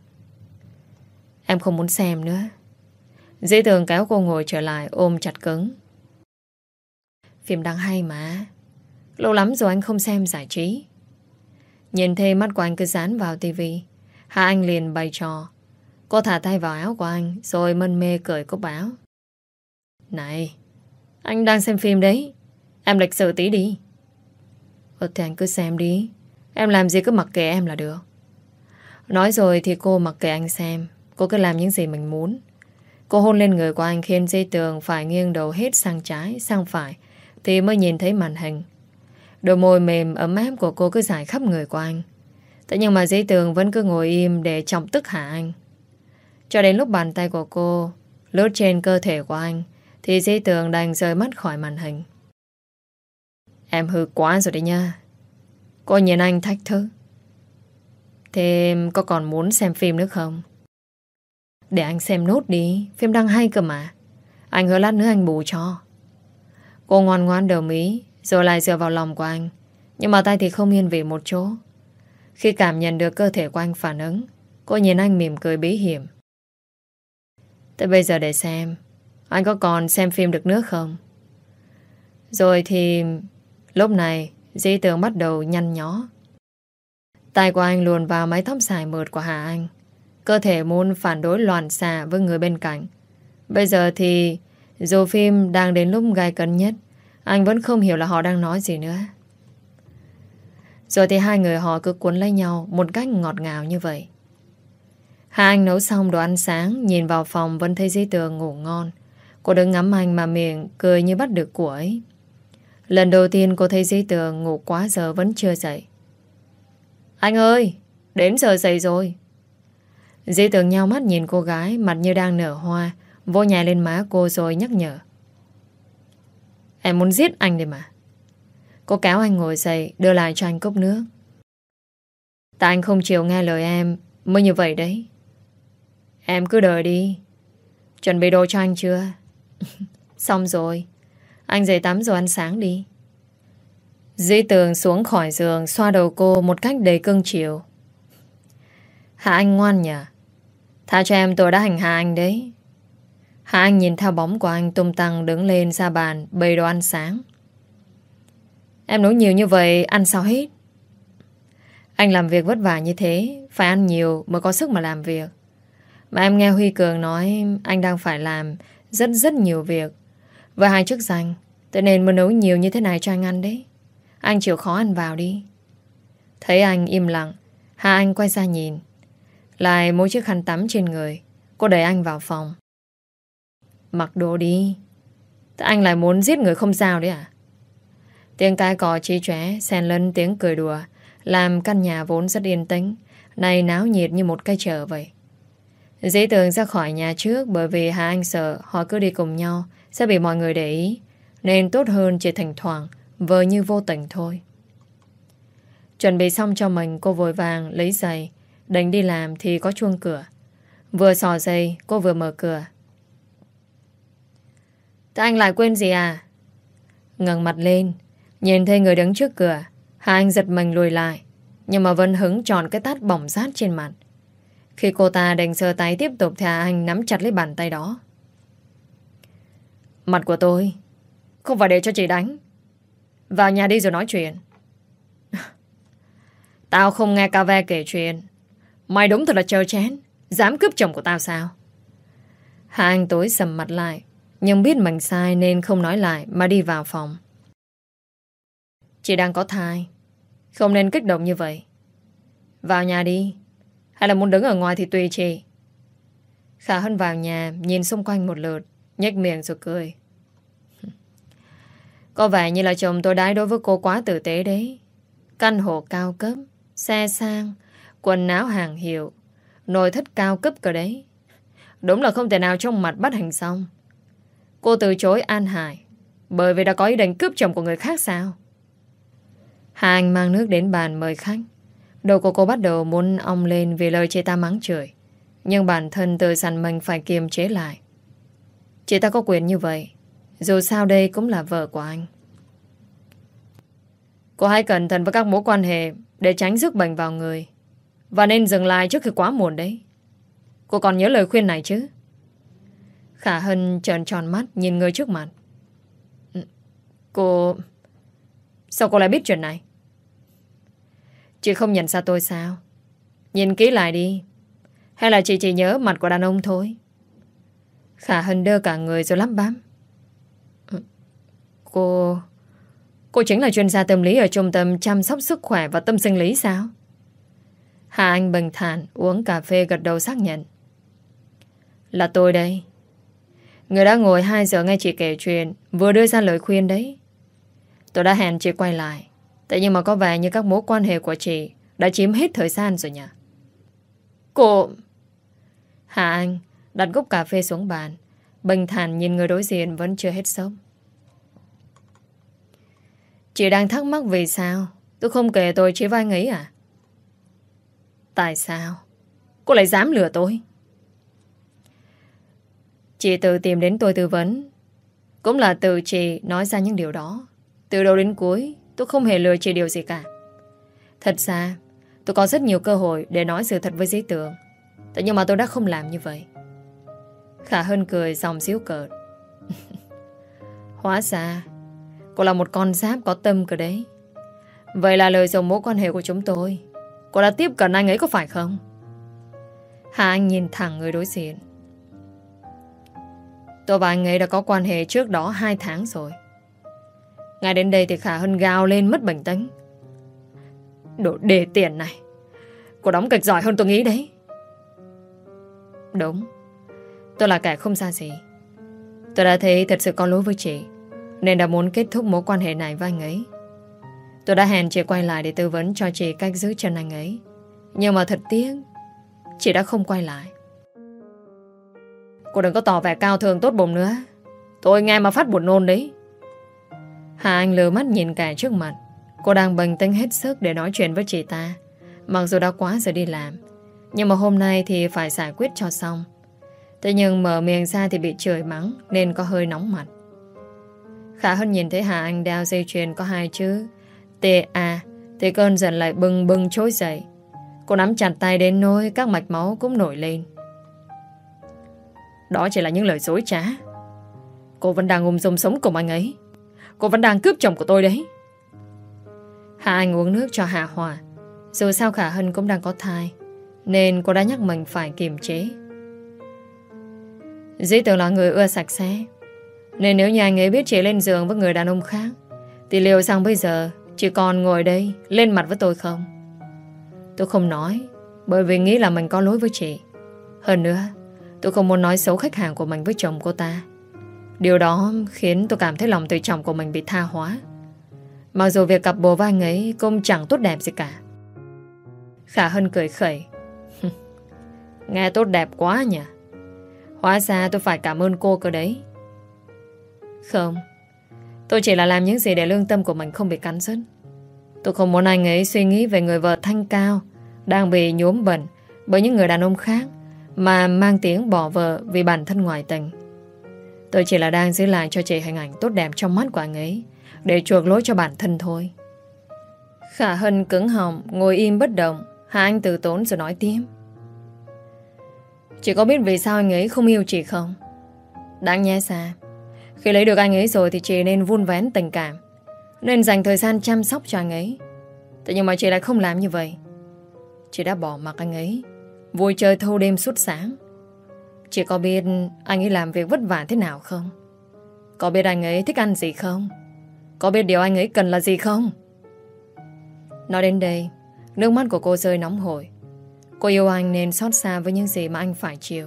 Em không muốn xem nữa. Dĩ Tường kéo cô ngồi trở lại ôm chặt cứng. Phim đang hay mà. Lâu lắm rồi anh không xem giải trí. Nhìn thấy mắt của anh cứ dán vào tivi, Hà Anh liền bày trò. Cô thả tay vào áo của anh rồi mân mê cởi cúc áo. Này, anh đang xem phim đấy, em lịch sự tí đi. Ờ thì anh cứ xem đi, em làm gì cứ mặc kệ em là được. Nói rồi thì cô mặc kệ anh xem. Cô cứ làm những gì mình muốn. Cô hôn lên người của anh khiến Dĩ Tường phải nghiêng đầu hết sang trái, sang phải thì mới nhìn thấy màn hình. Đôi môi mềm ấm áp của cô cứ rải khắp người của anh. Thế nhưng mà Dĩ Tường vẫn cứ ngồi im để chọc tức Hà Anh. Cho đến lúc bàn tay của cô lướt trên cơ thể của anh thì Dĩ Tường đành rời mắt khỏi màn hình. Em hư quá rồi đấy nha. Cô nhìn anh thách thức. Thế có còn muốn xem phim nữa không? Để anh xem nốt đi, phim đang hay cơ mà. Anh hứa lát nữa anh bù cho. Cô ngoan ngoan đồng ý, rồi lại dựa vào lòng của anh. Nhưng mà tay thì không yên vị một chỗ. Khi cảm nhận được cơ thể của anh phản ứng, cô nhìn anh mỉm cười bí hiểm. Thế bây giờ để xem anh có còn xem phim được nữa không? Rồi thì lúc này Dĩ Tường bắt đầu nhăn nhó. Tay của anh luồn vào mái tóc dài mượt của Hà Anh. cơ thể muốn phản đối loạn xạ với người bên cạnh. Bây giờ thì dù phim đang đến lúc gai cấn nhất, anh vẫn không hiểu là họ đang nói gì nữa. Rồi thì hai người họ cứ cuốn lấy nhau một cách ngọt ngào như vậy. Hai anh nấu xong đồ ăn sáng, nhìn vào phòng vẫn thấy Dĩ Tường ngủ ngon. Cô đứng ngắm anh mà miệng cười như bắt được của ấy. Lần đầu tiên cô thấy Dĩ Tường ngủ quá giờ vẫn chưa dậy. Anh ơi, đến giờ dậy rồi. Dĩ Tường nhao mắt nhìn cô gái, mặt như đang nở hoa, vỗ nhẹ lên má cô rồi nhắc nhở. Em muốn giết anh đi mà. Cô kéo anh ngồi dậy, đưa lại cho anh cốc nước. Tại anh không chịu nghe lời em mới như vậy đấy. Em cứ đợi đi. Chuẩn bị đồ cho anh chưa? Xong rồi. Anh dậy tắm rồi ăn sáng đi. Dĩ Tường xuống khỏi giường, xoa đầu cô một cách đầy cưng chiều. Hạ Anh ngoan nhỉ? Tha cho em, tôi đã hành hạ anh đấy. Hạ Anh nhìn theo bóng của anh tung tăng đứng lên ra bàn bày đồ ăn sáng. Em nấu nhiều như vậy ăn sao hết? Anh làm việc vất vả như thế, phải ăn nhiều mới có sức mà làm việc. Mà em nghe Huy Cường nói anh đang phải làm rất rất nhiều việc với hai chức danh, cho nên mới nấu nhiều như thế này cho anh ăn đấy. Anh chịu khó ăn vào đi. Thấy anh im lặng, Hà Anh quay ra nhìn, lại mỗi chiếc khăn tắm trên người. Cô đẩy anh vào phòng. Mặc đồ đi. Thế anh lại muốn giết người không sao đấy à? Tiếng cái cò chí chóe xen lẫn tiếng cười đùa làm căn nhà vốn rất yên tĩnh này náo nhiệt như một cái chợ vậy. Dĩ Tường ra khỏi nhà trước bởi vì Hà Anh sợ họ cứ đi cùng nhau sẽ bị mọi người để ý, nên tốt hơn chỉ thỉnh thoảng vờ như vô tình thôi. Chuẩn bị xong cho mình, cô vội vàng lấy giày định đi làm thì có chuông cửa. Vừa xỏ giày cô vừa mở cửa. Thế anh lại quên gì à? Ngẩng mặt lên nhìn thấy người đứng trước cửa, Hà Anh giật mình lùi lại, nhưng mà vẫn hứng tròn cái tát bỏng rát trên mặt. Khi cô ta định giơ tay tiếp tục thì Hà Anh nắm chặt lấy bàn tay đó. Mặt của tôi không phải để cho chị đánh. Vào nhà đi rồi nói chuyện. Tao không nghe ca ve kể chuyện. Mày đúng thật là trơ chén, dám cướp chồng của tao sao? Hà Anh tối sầm mặt lại, nhưng biết mình sai nên không nói lại mà đi vào phòng. Chị đang có thai, không nên kích động như vậy. Vào nhà đi, hay là muốn đứng ở ngoài thì tùy chị. Khả Hân vào nhà, nhìn xung quanh một lượt, nhếch miệng rồi cười. Có vẻ như là chồng tôi đãi đối với cô quá tử tế đấy. Căn hộ cao cấp, xe sang, quần áo hàng hiệu, nội thất cao cấp cơ đấy. Đúng là không thể nào trong mặt bắt hành xong. Cô từ chối An Hải bởi vì đã có ý định cướp chồng của người khác sao? Hà Anh mang nước đến bàn mời khách. Đầu của cô bắt đầu muốn ong lên vì lời chị ta mắng chửi, nhưng bản thân tự dặn mình phải kiềm chế lại. Chị ta có quyền như vậy, dù sao đây cũng là vợ của anh. Cô hãy cẩn thận với các mối quan hệ để tránh rước bệnh vào người, và nên dừng lại trước khi quá muộn đấy. Cô còn nhớ lời khuyên này chứ? Khả Hân trợn tròn mắt nhìn người trước mặt. Cô... Sao cô lại biết chuyện này? Chị không nhận ra tôi sao? Nhìn kỹ lại đi. Hay là chị chỉ nhớ mặt của đàn ông thôi? Khả Hân đơ cả người rồi lắp bắp. Cô... Cô chính là chuyên gia tâm lý ở trung tâm chăm sóc sức khỏe và tâm sinh lý sao? Hà Anh bình thản uống cà phê gật đầu xác nhận. Là tôi đây. Người đã ngồi hai giờ nghe chị kể chuyện, vừa đưa ra lời khuyên đấy. Tôi đã hẹn chị quay lại, tại nhưng mà có vẻ như các mối quan hệ của chị đã chiếm hết thời gian rồi nhỉ? Cô... Hà Anh đặt cốc cà phê xuống bàn, bình thản nhìn người đối diện vẫn chưa hết sốc. Chị đang thắc mắc vì sao tôi không kể tôi chỉ với anh ấy à? Tại sao cô lại dám lừa tôi? Chị tự tìm đến tôi tư vấn, cũng là từ chị nói ra những điều đó. Từ đầu đến cuối tôi không hề lừa chị điều gì cả. Thật ra tôi có rất nhiều cơ hội để nói sự thật với Dĩ Tường, thế nhưng mà tôi đã không làm như vậy. Khả Hân cười giọng giễu cợt. Hóa ra cô là một con giáp có tâm cơ đấy. Vậy là lời dòng mối quan hệ của chúng tôi, cô đã tiếp cận anh ấy có phải không? Hà Anh nhìn thẳng người đối diện. Tôi và anh ấy đã có quan hệ trước đó hai tháng rồi. Ngay đến đây thì Khả Hân gào lên mất bình tĩnh. Đồ đề tiền này, cô đóng kịch giỏi hơn tôi nghĩ đấy. Đúng, tôi là kẻ không xa gì. Tôi đã thấy thật sự có lỗi với chị, nên đã muốn kết thúc mối quan hệ này với anh ấy. Tôi đã hẹn chị quay lại để tư vấn cho chị cách giữ chân anh ấy. Nhưng mà thật tiếc, chị đã không quay lại. Cô đừng có tỏ vẻ cao thường tốt bụng nữa. Tôi nghe mà phát buồn nôn đấy. Hà Anh lừa mắt nhìn kẻ trước mặt. Cô đang bình tĩnh hết sức để nói chuyện với chị ta. Mặc dù đã quá giờ đi làm, nhưng mà hôm nay thì phải giải quyết cho xong. Thế nhưng mở miệng ra thì bị chửi mắng, nên có hơi nóng mặt. Khả Hân nhìn thấy Hà Anh đeo dây chuyền có hai chữ tê a thì cơn giận lại bừng bừng trỗi dậy. Cô nắm chặt tay đến nỗi các mạch máu cũng nổi lên. Đó chỉ là những lời dối trá. Cô vẫn đang ung dung sống cùng anh ấy. Cô vẫn đang cướp chồng của tôi đấy. Hà Anh uống nước cho hạ hỏa. Dù sao Khả Hân cũng đang có thai, nên cô đã nhắc mình phải kiềm chế. Dĩ tưởng là người ưa sạch sẽ, nên nếu như anh ấy biết chị lên giường với người đàn ông khác, thì liệu rằng bây giờ chị còn ngồi đây lên mặt với tôi không? Tôi không nói, bởi vì nghĩ là mình có lỗi với chị. Hơn nữa, tôi không muốn nói xấu khách hàng của mình với chồng cô ta. Điều đó khiến tôi cảm thấy lòng tự trọng của mình bị tha hóa. Mặc dù việc cặp bồ với anh ấy cũng chẳng tốt đẹp gì cả. Khả Hân cười khẩy. Nghe tốt đẹp quá nhỉ. Hóa ra tôi phải cảm ơn cô cơ đấy. Không, tôi chỉ là làm những gì để lương tâm của mình không bị cắn rứt. Tôi không muốn anh ấy suy nghĩ về người vợ thanh cao đang bị nhuốm bẩn bởi những người đàn ông khác, mà mang tiếng bỏ vợ vì bản thân ngoại tình. Tôi chỉ là đang giữ lại cho chị hình ảnh tốt đẹp trong mắt của anh ấy, để chuộc lỗi cho bản thân thôi. Khả Hân cứng họng, ngồi im bất động. Hà Anh từ tốn rồi nói tiếp. Chị có biết vì sao anh ấy không yêu chị không? Đáng nhẽ ra, khi lấy được anh ấy rồi thì chị nên vun vén tình cảm, nên dành thời gian chăm sóc cho anh ấy. Thế nhưng mà chị lại không làm như vậy. Chị đã bỏ mặc anh ấy vui chơi thâu đêm suốt sáng. Chị có biết anh ấy làm việc vất vả thế nào không? Có biết anh ấy thích ăn gì không? Có biết điều anh ấy cần là gì không? Nói đến đây, nước mắt của cô rơi nóng hổi. Cô yêu anh nên xót xa với những gì mà anh phải chịu.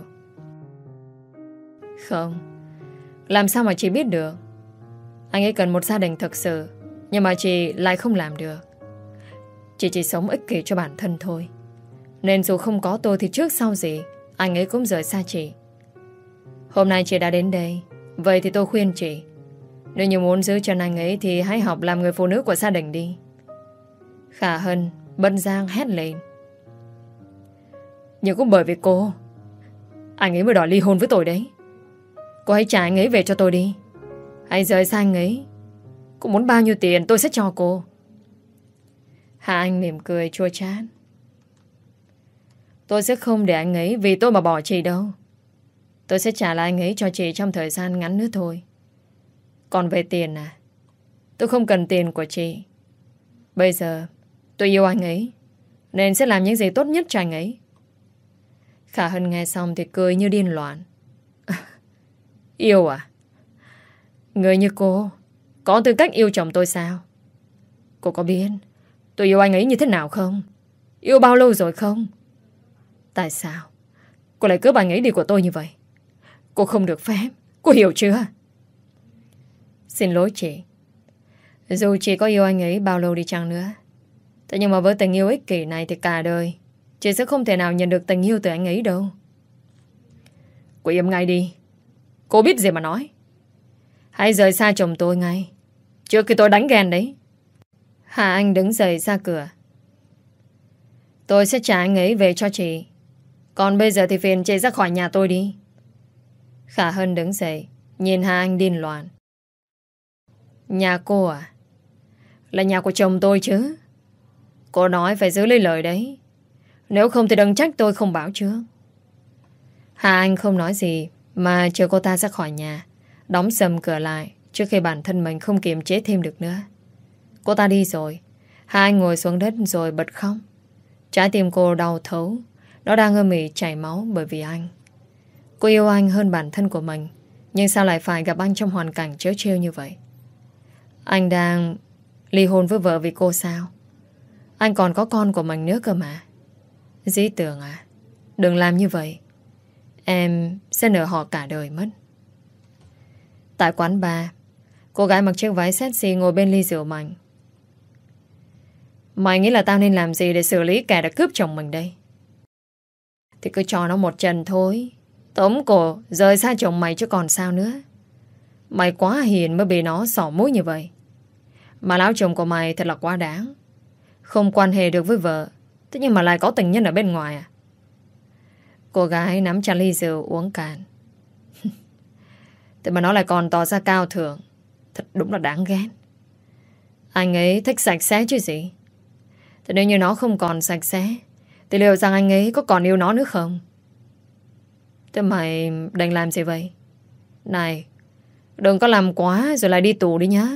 Không, làm sao mà chị biết được? Anh ấy cần một gia đình thực sự, nhưng mà chị lại không làm được. Chị chỉ sống ích kỷ cho bản thân thôi, nên dù không có tôi thì trước sau gì anh ấy cũng rời xa chị. Hôm nay chị đã đến đây, vậy thì tôi khuyên chị, nếu như muốn giữ chân anh ấy thì hãy học làm người phụ nữ của gia đình đi. Khả Hân bận giang hét lên. Nhưng cũng bởi vì cô, anh ấy mới đòi ly hôn với tôi đấy. Cô hãy trả anh ấy về cho tôi đi. Hãy rời xa anh ấy. Cô muốn bao nhiêu tiền tôi sẽ cho cô. Hà Anh mỉm cười chua chát. Tôi sẽ không để anh ấy vì tôi mà bỏ chị đâu. Tôi sẽ trả lại anh ấy cho chị trong thời gian ngắn nữa thôi. Còn về tiền à, tôi không cần tiền của chị. Bây giờ tôi yêu anh ấy, nên sẽ làm những gì tốt nhất cho anh ấy. Khả Hân nghe xong thì cười như điên loạn. Yêu à? Người như cô có tư cách yêu chồng tôi sao? Cô có biết tôi yêu anh ấy như thế nào không? Yêu bao lâu rồi không? Tại sao cô lại cướp anh ấy đi của tôi như vậy? Cô không được phép, cô hiểu chưa? Xin lỗi chị. Dù chị có yêu anh ấy bao lâu đi chăng nữa, thế nhưng mà với tình yêu ích kỷ này thì cả đời chị sẽ không thể nào nhận được tình yêu từ anh ấy đâu. Cô im ngay đi. Cô biết gì mà nói. Hãy rời xa chồng tôi ngay, trước khi tôi đánh ghen đấy. Hà Anh đứng dậy ra cửa. Tôi sẽ trả anh ấy về cho chị. Còn bây giờ thì phiền chị ra khỏi nhà tôi đi. Khả Hân đứng dậy, nhìn Hà Anh điên loạn. Nhà cô à? Là nhà của chồng tôi chứ. Cô nói phải giữ lấy lời đấy. Nếu không thì đừng trách tôi không báo trước. Hà Anh không nói gì mà chờ cô ta ra khỏi nhà, đóng sầm cửa lại trước khi bản thân mình không kiềm chế thêm được nữa. Cô ta đi rồi. Hà Anh ngồi xuống đất rồi bật khóc. Trái tim cô đau thấu, Nó đang ôm ỉ chảy máu bởi vì anh. Cô yêu anh hơn bản thân của mình, nhưng sao lại phải gặp anh trong hoàn cảnh trớ trêu như vậy? Anh đang ly hôn với vợ vì cô sao? Anh còn có con của mình nữa cơ mà. Dĩ Tường à, đừng làm như vậy. Em sẽ nợ họ cả đời mất. Tại quán bar, cô gái mặc chiếc váy sexy ngồi bên ly rượu mạnh. Mày nghĩ là tao nên làm gì để xử lý kẻ đã cướp chồng mình đây? Thì cứ cho nó một chân thôi. Tóm cổ rời xa chồng mày chứ còn sao nữa. Mày quá hiền mới bị nó xỏ mũi như vậy. Mà lão chồng của mày thật là quá đáng. Không quan hệ được với vợ, thế nhưng mà lại có tình nhân ở bên ngoài à? Cô gái nắm chặt ly rượu uống cạn. Thế mà nó lại còn tỏ ra cao thượng. Thật đúng là đáng ghét. Anh ấy thích sạch sẽ chứ gì. Thế nếu như nó không còn sạch sẽ, thì liệu rằng anh ấy có còn yêu nó nữa không? Thế mày định làm gì vậy? Này, đừng có làm quá rồi lại đi tù đi nhá.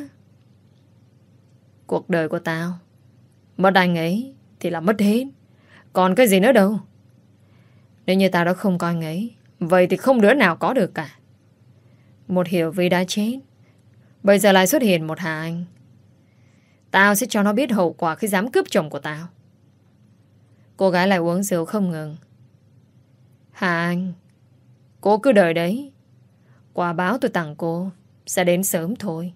Cuộc đời của tao, mất anh ấy thì là mất hết. Còn cái gì nữa đâu. Nếu như tao đã không có anh ấy, vậy thì không đứa nào có được cả. Một Hiểu Vi đã chết, bây giờ lại xuất hiện một Hà Anh. Tao sẽ cho nó biết hậu quả khi dám cướp chồng của tao. Cô gái lại uống rượu không ngừng. Hà Anh, cô cứ đợi đấy. Quà báo tôi tặng cô sẽ đến sớm thôi.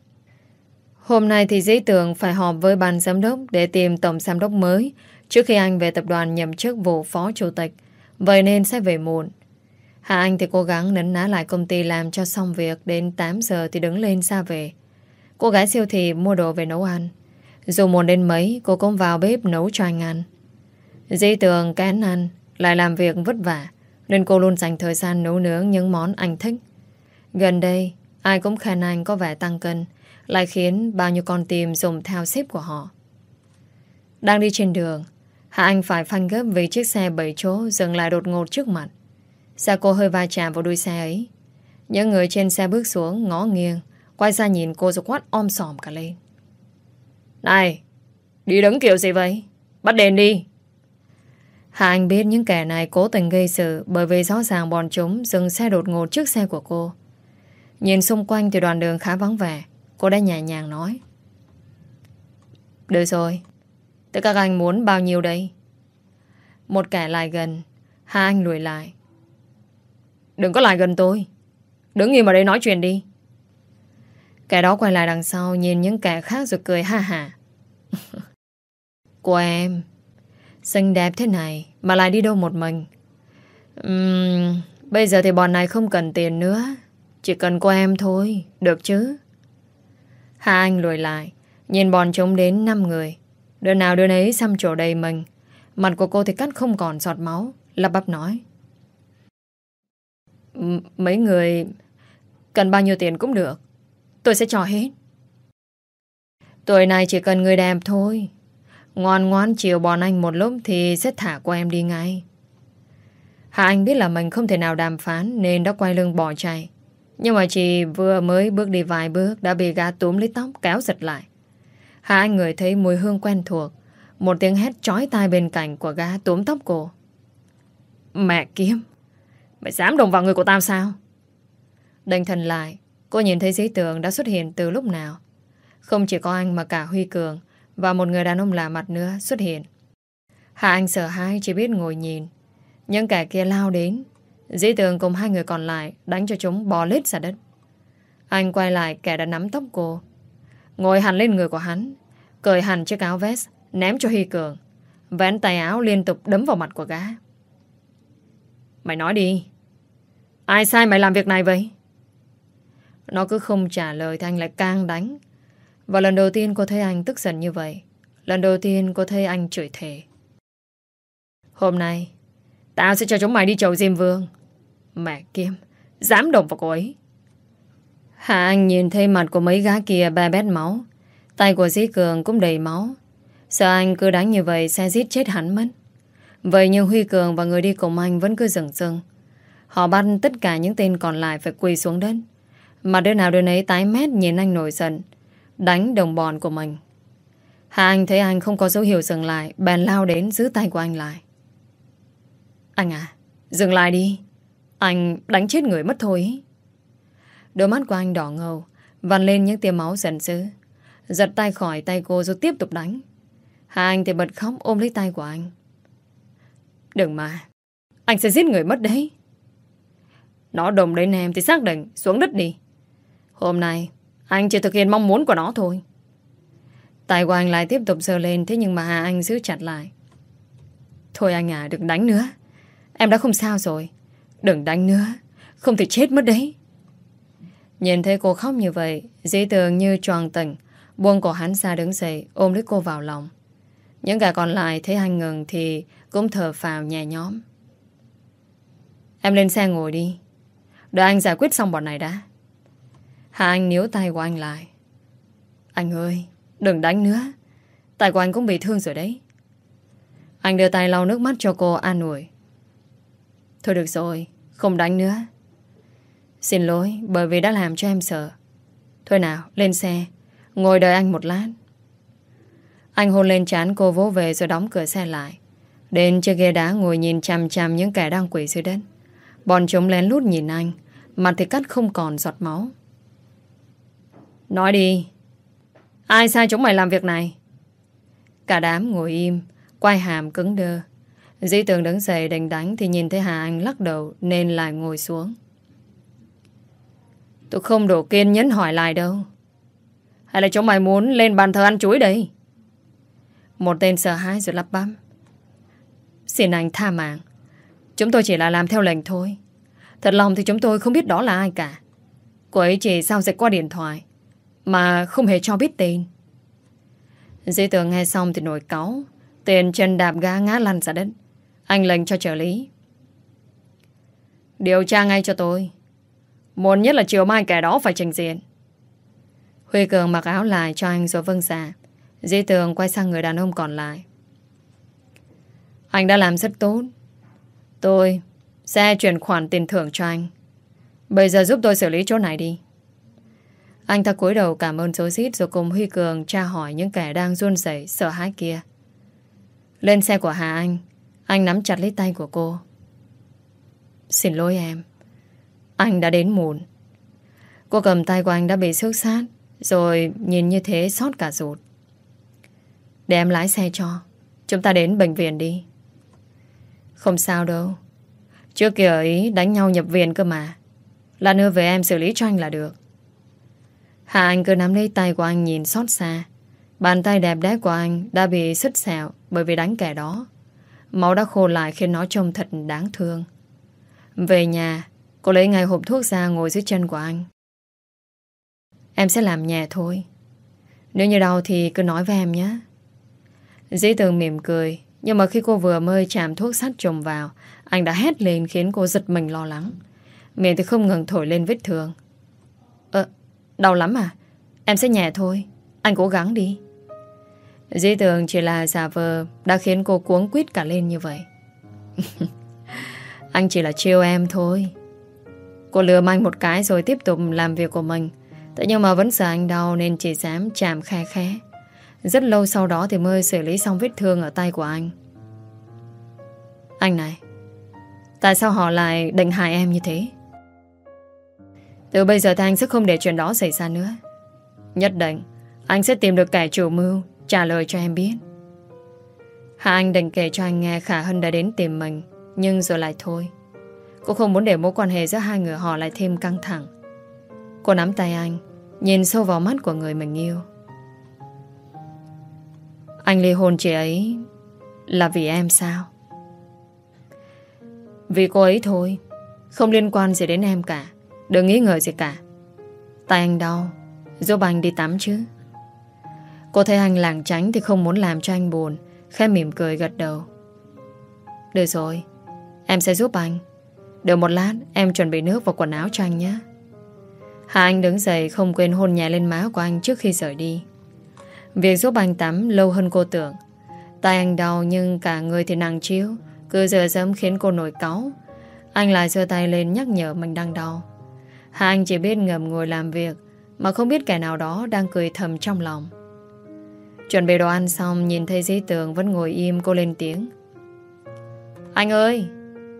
Hôm nay thì Dĩ Tường phải họp với ban giám đốc để tìm tổng giám đốc mới trước khi anh về tập đoàn nhậm chức vụ phó chủ tịch. Vậy nên sẽ về muộn. Hà Anh thì cố gắng nấn ná lại công ty làm cho xong việc. Đến tám giờ thì đứng lên ra về. Cô gái siêu thị mua đồ về nấu ăn. Dù muộn đến mấy, cô cũng vào bếp nấu cho anh ăn. Dĩ Tường kén ăn, lại làm việc vất vả, nên cô luôn dành thời gian nấu nướng những món anh thích. Gần đây, ai cũng khen anh có vẻ tăng cân, lại khiến bao nhiêu con tim dùng theo ship của họ. Đang đi trên đường, Hà Anh phải phanh gấp vì chiếc xe bảy chỗ dừng lại đột ngột trước mặt. Xe cô hơi va chạm vào đuôi xe ấy. Những người trên xe bước xuống ngó nghiêng, quay ra nhìn cô rồi quát om sòm cả lên. Này, đi đứng kiểu gì vậy? Bắt đèn đi. Hà Anh biết những kẻ này cố tình gây sự, bởi vì rõ ràng bọn chúng dừng xe đột ngột trước xe của cô. Nhìn xung quanh thì đoạn đường khá vắng vẻ, cô đã nhẹ nhàng nói. Được rồi, tất các anh muốn bao nhiêu đây? Một kẻ lại gần, Hà Anh lùi lại. Đừng có lại gần tôi, đứng im ở đây nói chuyện đi. Kẻ đó quay lại đằng sau, nhìn những kẻ khác rồi cười ha hả. Của em xinh đẹp thế này mà lại đi đâu một mình? uhm, Bây giờ thì bọn này không cần tiền nữa, chỉ cần cô em thôi, được chứ? Hà Anh lùi lại, nhìn bọn chúng đến năm người. Đứa nào đứa nấy xăm trổ đầy mình. Mặt của cô thì cắt không còn giọt máu, lắp bắp nói. M- Mấy người cần bao nhiêu tiền cũng được, tôi sẽ cho hết. Tuổi này chỉ cần người đẹp thôi. Ngoan ngoan chiều bọn anh một lúc thì sẽ thả cô em đi ngay. Hà Anh biết là mình không thể nào đàm phán nên đã quay lưng bỏ chạy. Nhưng mà chỉ vừa mới bước đi vài bước đã bị gã túm lấy tóc kéo giật lại. Hà Anh ngửi thấy mùi hương quen thuộc. Một tiếng hét chói tai bên cạnh của gã túm tóc cô. Mẹ kiếm, mày dám động vào người của tao sao? Định thần lại, cô nhìn thấy Dĩ Tường đã xuất hiện từ lúc nào. Không chỉ có anh mà cả Huy Cường và một người đàn ông lạ mặt nữa xuất hiện. Hà Anh sợ hãi chỉ biết ngồi nhìn. Những kẻ kia lao đến. Dĩ Tường cùng hai người còn lại đánh cho chúng bò lết ra đất. Anh quay lại kẻ đã nắm tóc cô, ngồi hẳn lên người của hắn, cởi hẳn chiếc áo vest ném cho Huy Cường, vén tay áo liên tục đấm vào mặt của gã. Mày nói đi, ai sai mày làm việc này vậy? Nó cứ không trả lời thì anh lại càng đánh. Và lần đầu tiên cô thấy anh tức giận như vậy. Lần đầu tiên cô thấy anh chửi thề. Hôm nay tao sẽ cho chúng mày đi chầu Diêm Vương. Mẹ kiếm, dám động vào cô ấy. Hà Anh nhìn thấy mặt của mấy gã kia ba bét máu. Tay của Dĩ Cường cũng đầy máu. Sợ anh cứ đánh như vậy sẽ giết chết hắn mất. Vậy nhưng Huy Cường và người đi cùng anh vẫn cứ dừng dừng. Họ bắt tất cả những tên còn lại phải quỳ xuống đất. Mà đứa nào đứa nấy tái mét nhìn anh nổi giận, đánh đồng bọn của mình. Hà Anh thấy anh không có dấu hiệu dừng lại, bèn lao đến giữ tay của anh lại. Anh à, dừng lại đi. Anh đánh chết người mất thôi ý. Đôi mắt của anh đỏ ngầu, vằn lên những tia máu giận dữ. Giật tay khỏi tay cô rồi tiếp tục đánh. Hà Anh thì bật khóc ôm lấy tay của anh. Đừng mà, anh sẽ giết người mất đấy. Nó đụng đến em thì xác định xuống đất đi. Hôm nay anh chỉ thực hiện mong muốn của nó thôi. Tay của anh lại tiếp tục giơ lên. Thế nhưng mà Hà Anh giữ chặt lại. Thôi anh à, đừng đánh nữa. Em đã không sao rồi. Đừng đánh nữa, không thể chết mất đấy. Nhìn thấy cô khóc như vậy, Dĩ Tường như choàng tỉnh, buông cổ hắn ra đứng dậy, ôm lấy cô vào lòng. Những kẻ còn lại thấy anh ngừng thì cũng thở phào nhẹ nhõm. Em lên xe ngồi đi, đợi anh giải quyết xong bọn này đã. Hà Anh níu tay của anh lại. Anh ơi, đừng đánh nữa. Tay của anh cũng bị thương rồi đấy. Anh đưa tay lau nước mắt cho cô an ủi. Thôi được rồi, không đánh nữa. Xin lỗi bởi vì đã làm cho em sợ. Thôi nào, lên xe, ngồi đợi anh một lát. Anh hôn lên trán cô, vỗ về rồi đóng cửa xe lại. Đến chiếc ghế đá ngồi nhìn chằm chằm những kẻ đang quỳ dưới đất. Bọn chúng lén lút nhìn anh, mặt thì cắt không còn giọt máu. Nói đi, ai sai chúng mày làm việc này? Cả đám ngồi im, quai hàm cứng đơ. Dĩ Tường đứng dậy định đánh thì nhìn thấy Hà Anh lắc đầu nên lại ngồi xuống. Tôi không đủ kiên nhẫn hỏi lại đâu. Hay là chúng mày muốn lên bàn thờ ăn chuối đây? Một tên sợ hãi rồi lắp bắp. Xin anh tha mạng. Chúng tôi chỉ là làm theo lệnh thôi. Thật lòng thì chúng tôi không biết đó là ai cả. Cô ấy chỉ giao dịch qua điện thoại mà không hề cho biết tên. Dĩ Tường nghe xong thì nổi cáu. Tiền chân đạp gã ngã lăn ra đất. Anh lệnh cho trợ lý. Điều tra ngay cho tôi. Muốn nhất là chiều mai kẻ đó phải trình diện. Huy Cường mặc áo lại cho anh rồi vâng dạ. Dĩ Tường quay sang người đàn ông còn lại. Anh đã làm rất tốt. Tôi sẽ chuyển khoản tiền thưởng cho anh. Bây giờ giúp tôi xử lý chỗ này đi. Anh ta cúi đầu cảm ơn rối rít rồi cùng Huy Cường tra hỏi những kẻ đang run rẩy sợ hãi kia. Lên xe của Hà Anh, anh nắm chặt lấy tay của cô. Xin lỗi em, anh đã đến muộn. Cô cầm tay của anh đã bị xước sát, rồi nhìn như thế xót cả ruột. Để em lái xe cho. Chúng ta đến bệnh viện đi. Không sao đâu. Trước kia ấy đánh nhau nhập viện cơ mà. Lát nữa về em xử lý cho anh là được. Hà Anh cứ nắm lấy tay của anh nhìn xót xa. Bàn tay đẹp đẽ của anh đã bị sứt sẹo bởi vì đánh kẻ đó. Máu đã khô lại khiến nó trông thật đáng thương. Về nhà, cô lấy ngay hộp thuốc ra ngồi dưới chân của anh. Em sẽ làm nhẹ thôi. Nếu như đau thì cứ nói với em nhé. Dĩ Tường mỉm cười. Nhưng mà khi cô vừa mới chạm thuốc sát trùng vào, anh đã hét lên khiến cô giật mình lo lắng. Miệng thì không ngừng thổi lên vết thương. Ờ, đau lắm à? Em sẽ nhẹ thôi. Anh cố gắng đi. Dĩ Tường chỉ là giả vờ đã khiến cô cuống quýt cả lên như vậy. Anh chỉ là trêu em thôi. Cô lừa anh một cái rồi tiếp tục làm việc của mình. Thế nhưng mà vẫn sợ anh đau nên chỉ dám chạm khe khẽ. Rất lâu sau đó thì mới xử lý xong vết thương ở tay của anh. Anh này, tại sao họ lại định hại em như thế? Từ bây giờ thì anh sẽ không để chuyện đó xảy ra nữa. Nhất định anh sẽ tìm được kẻ chủ mưu, trả lời cho em biết. Hà Anh định kể cho anh nghe Khả Hân đã đến tìm mình, nhưng rồi lại thôi. Cô không muốn để mối quan hệ giữa hai người họ lại thêm căng thẳng. Cô nắm tay anh, nhìn sâu vào mắt của người mình yêu. Anh ly hôn chị ấy là vì em sao? Vì cô ấy thôi. Không liên quan gì đến em cả. Đừng nghĩ ngợi gì cả. Tay anh đau, giúp anh đi tắm chứ. Cô thấy anh lảng tránh thì không muốn làm cho anh buồn. Khẽ mỉm cười gật đầu. Được rồi, em sẽ giúp anh. Đợi một lát em chuẩn bị nước và quần áo cho anh nhé. Hà Anh đứng dậy không quên hôn nhẹ lên má của anh trước khi rời đi. Việc giúp anh tắm lâu hơn cô tưởng. Tay anh đau nhưng cả người thì nặng chiếu. Cứ dựa dẫm khiến cô nổi cáu. Anh lại giơ tay lên nhắc nhở mình đang đau. Hà Anh chỉ biết ngầm ngồi làm việc, mà không biết kẻ nào đó đang cười thầm trong lòng. Chuẩn bị đồ ăn xong, nhìn thấy Dĩ Tường vẫn ngồi im, cô lên tiếng. Anh ơi,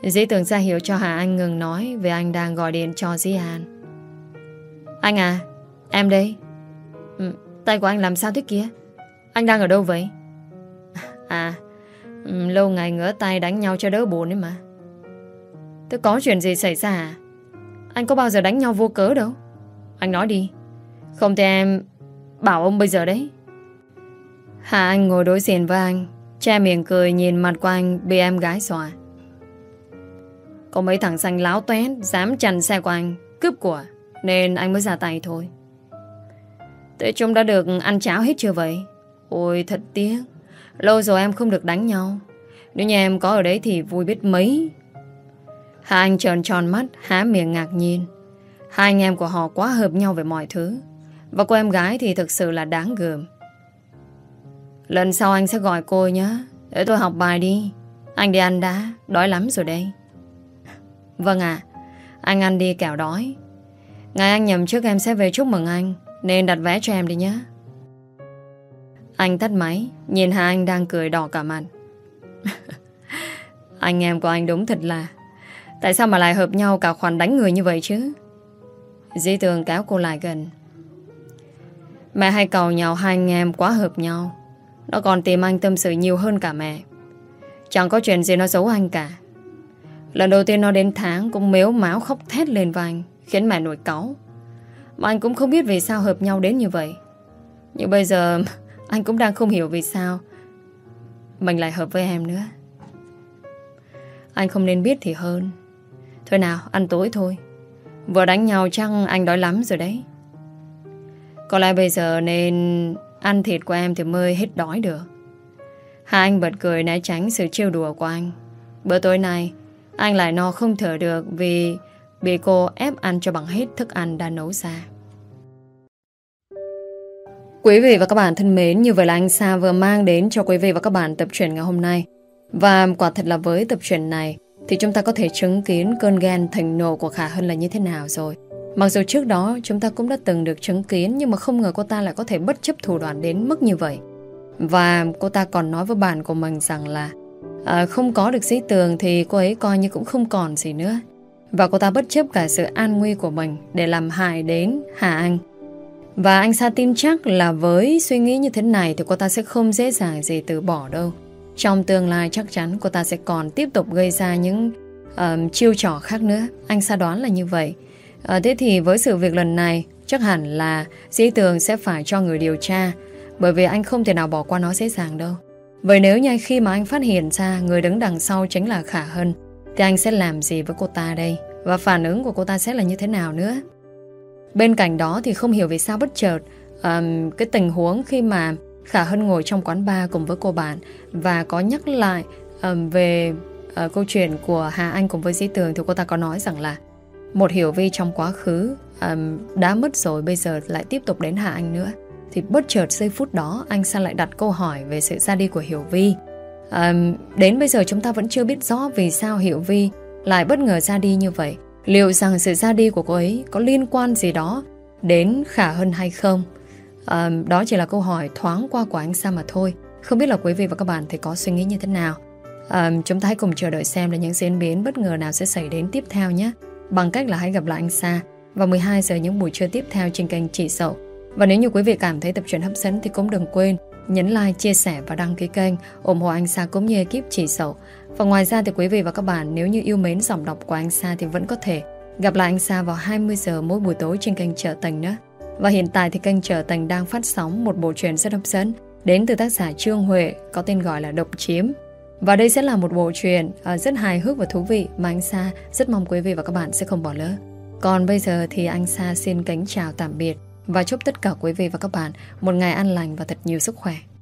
Dĩ Tường ra hiệu cho Hà Anh ngừng nói, vì anh đang gọi điện cho Dĩ An. Anh à, em đây. ừ, Tay của anh làm sao thế kia? Anh đang ở đâu vậy? À, ừ, lâu ngày ngửa tay đánh nhau cho đỡ buồn ấy mà. Thế có chuyện gì xảy ra à? Anh có bao giờ đánh nhau vô cớ đâu. Anh nói đi, không thì em bảo ông bây giờ đấy. Hà Anh ngồi đối diện với anh, che miệng cười nhìn mặt của anh bị em gái xòa. Có mấy thằng xanh láo toét dám chặn xe của anh, cướp của, nên anh mới ra tay thôi. Thế chúng đã được ăn cháo hết chưa vậy? Ôi thật tiếc, lâu rồi em không được đánh nhau. Nếu như em có ở đấy thì vui biết mấy. Hà Anh trợn tròn mắt, há miệng ngạc nhiên. Hai anh em của họ quá hợp nhau về mọi thứ. Và cô em gái thì thực sự là đáng gờm. Lần sau anh sẽ gọi cô nhé, để tôi học bài đi. Anh đi ăn đã, đói lắm rồi đây. Vâng ạ, à, anh ăn đi kẻo đói. Ngày anh nhầm trước em sẽ về chúc mừng anh, nên đặt vé cho em đi nhé. Anh tắt máy, nhìn Hà Anh đang cười đỏ cả mặt. Anh em của anh đúng thật là, tại sao mà lại hợp nhau cả khoản đánh người như vậy chứ? Dĩ Tường kéo cô lại gần. Mẹ hay cầu nhau hai anh em quá hợp nhau. Nó còn tìm anh tâm sự nhiều hơn cả mẹ. Chẳng có chuyện gì nó giấu anh cả. Lần đầu tiên nó đến tháng cũng mếu máo khóc thét lên với anh, khiến mẹ nổi cáu. Mà anh cũng không biết vì sao hợp nhau đến như vậy. Nhưng bây giờ anh cũng đang không hiểu vì sao mình lại hợp với em nữa. Anh không nên biết thì hơn. Thôi nào, ăn tối thôi. Vừa đánh nhau chắc anh đói lắm rồi đấy. Có lẽ bây giờ nên ăn thịt của em thì mới hết đói được. Hà Anh bật cười né tránh sự trêu đùa của anh. Bữa tối nay anh lại no không thở được vì bị cô ép ăn cho bằng hết thức ăn đã nấu ra. Quý vị và các bạn thân mến, như vậy là anh Sa vừa mang đến cho quý vị và các bạn tập truyện ngày hôm nay. Và quả thật là với tập truyện này thì chúng ta có thể chứng kiến cơn ghen thịnh nộ của Khả Hân là như thế nào rồi. Mặc dù trước đó chúng ta cũng đã từng được chứng kiến, nhưng mà không ngờ cô ta lại có thể bất chấp thủ đoạn đến mức như vậy. Và cô ta còn nói với bạn của mình rằng là à, không có được Dĩ Tường thì cô ấy coi như cũng không còn gì nữa. Và cô ta bất chấp cả sự an nguy của mình để làm hại đến Hà Anh. Và anh Sa tin chắc là với suy nghĩ như thế này thì cô ta sẽ không dễ dàng gì từ bỏ đâu. Trong tương lai chắc chắn cô ta sẽ còn tiếp tục gây ra những uh, chiêu trò khác nữa. Anh Sa đoán là như vậy. uh, Thế thì với sự việc lần này chắc hẳn là Dĩ Tường sẽ phải cho người điều tra, bởi vì anh không thể nào bỏ qua nó dễ dàng đâu. Vậy nếu như khi mà anh phát hiện ra người đứng đằng sau chính là Khả Hân thì anh sẽ làm gì với cô ta đây? Và phản ứng của cô ta sẽ là như thế nào nữa? Bên cạnh đó thì không hiểu vì sao bất chợt um, cái tình huống khi mà Khả Hân ngồi trong quán bar cùng với cô bạn và có nhắc lại um, về uh, câu chuyện của Hà Anh cùng với Dĩ Tường, thì cô ta có nói rằng là một Hiểu Vi trong quá khứ um, đã mất rồi, bây giờ lại tiếp tục đến Hà Anh nữa. Thì bất chợt giây phút đó anh Sa lại đặt câu hỏi về sự ra đi của Hiểu Vi. um, Đến bây giờ chúng ta vẫn chưa biết rõ vì sao Hiểu Vi lại bất ngờ ra đi như vậy. Liệu rằng sự ra đi của cô ấy có liên quan gì đó đến Khả Hân hay không? À, đó chỉ là câu hỏi thoáng qua của anh Sa mà thôi. Không biết là quý vị và các bạn thì có suy nghĩ như thế nào? à, Chúng ta hãy cùng chờ đợi xem là những diễn biến bất ngờ nào sẽ xảy đến tiếp theo nhé. Bằng cách là hãy gặp lại anh Sa vào mười hai giờ những buổi trưa tiếp theo trên kênh Chị Sậu. Và nếu như quý vị cảm thấy tập truyện hấp dẫn thì cũng đừng quên nhấn like, chia sẻ và đăng ký kênh, ủng hộ anh Sa cũng như ekip Chị Sậu. Và ngoài ra thì quý vị và các bạn nếu như yêu mến giọng đọc của anh Sa thì vẫn có thể gặp lại anh Sa vào hai mươi giờ mỗi buổi tối trên kênh Trở Tình nữa. Và hiện tại thì kênh Trở Tình đang phát sóng một bộ truyện rất hấp dẫn đến từ tác giả Trương Huệ có tên gọi là Độc Chiếm. Và đây sẽ là một bộ truyện rất hài hước và thú vị mà anh Sa rất mong quý vị và các bạn sẽ không bỏ lỡ. Còn bây giờ thì anh Sa xin kính chào tạm biệt và chúc tất cả quý vị và các bạn một ngày an lành và thật nhiều sức khỏe.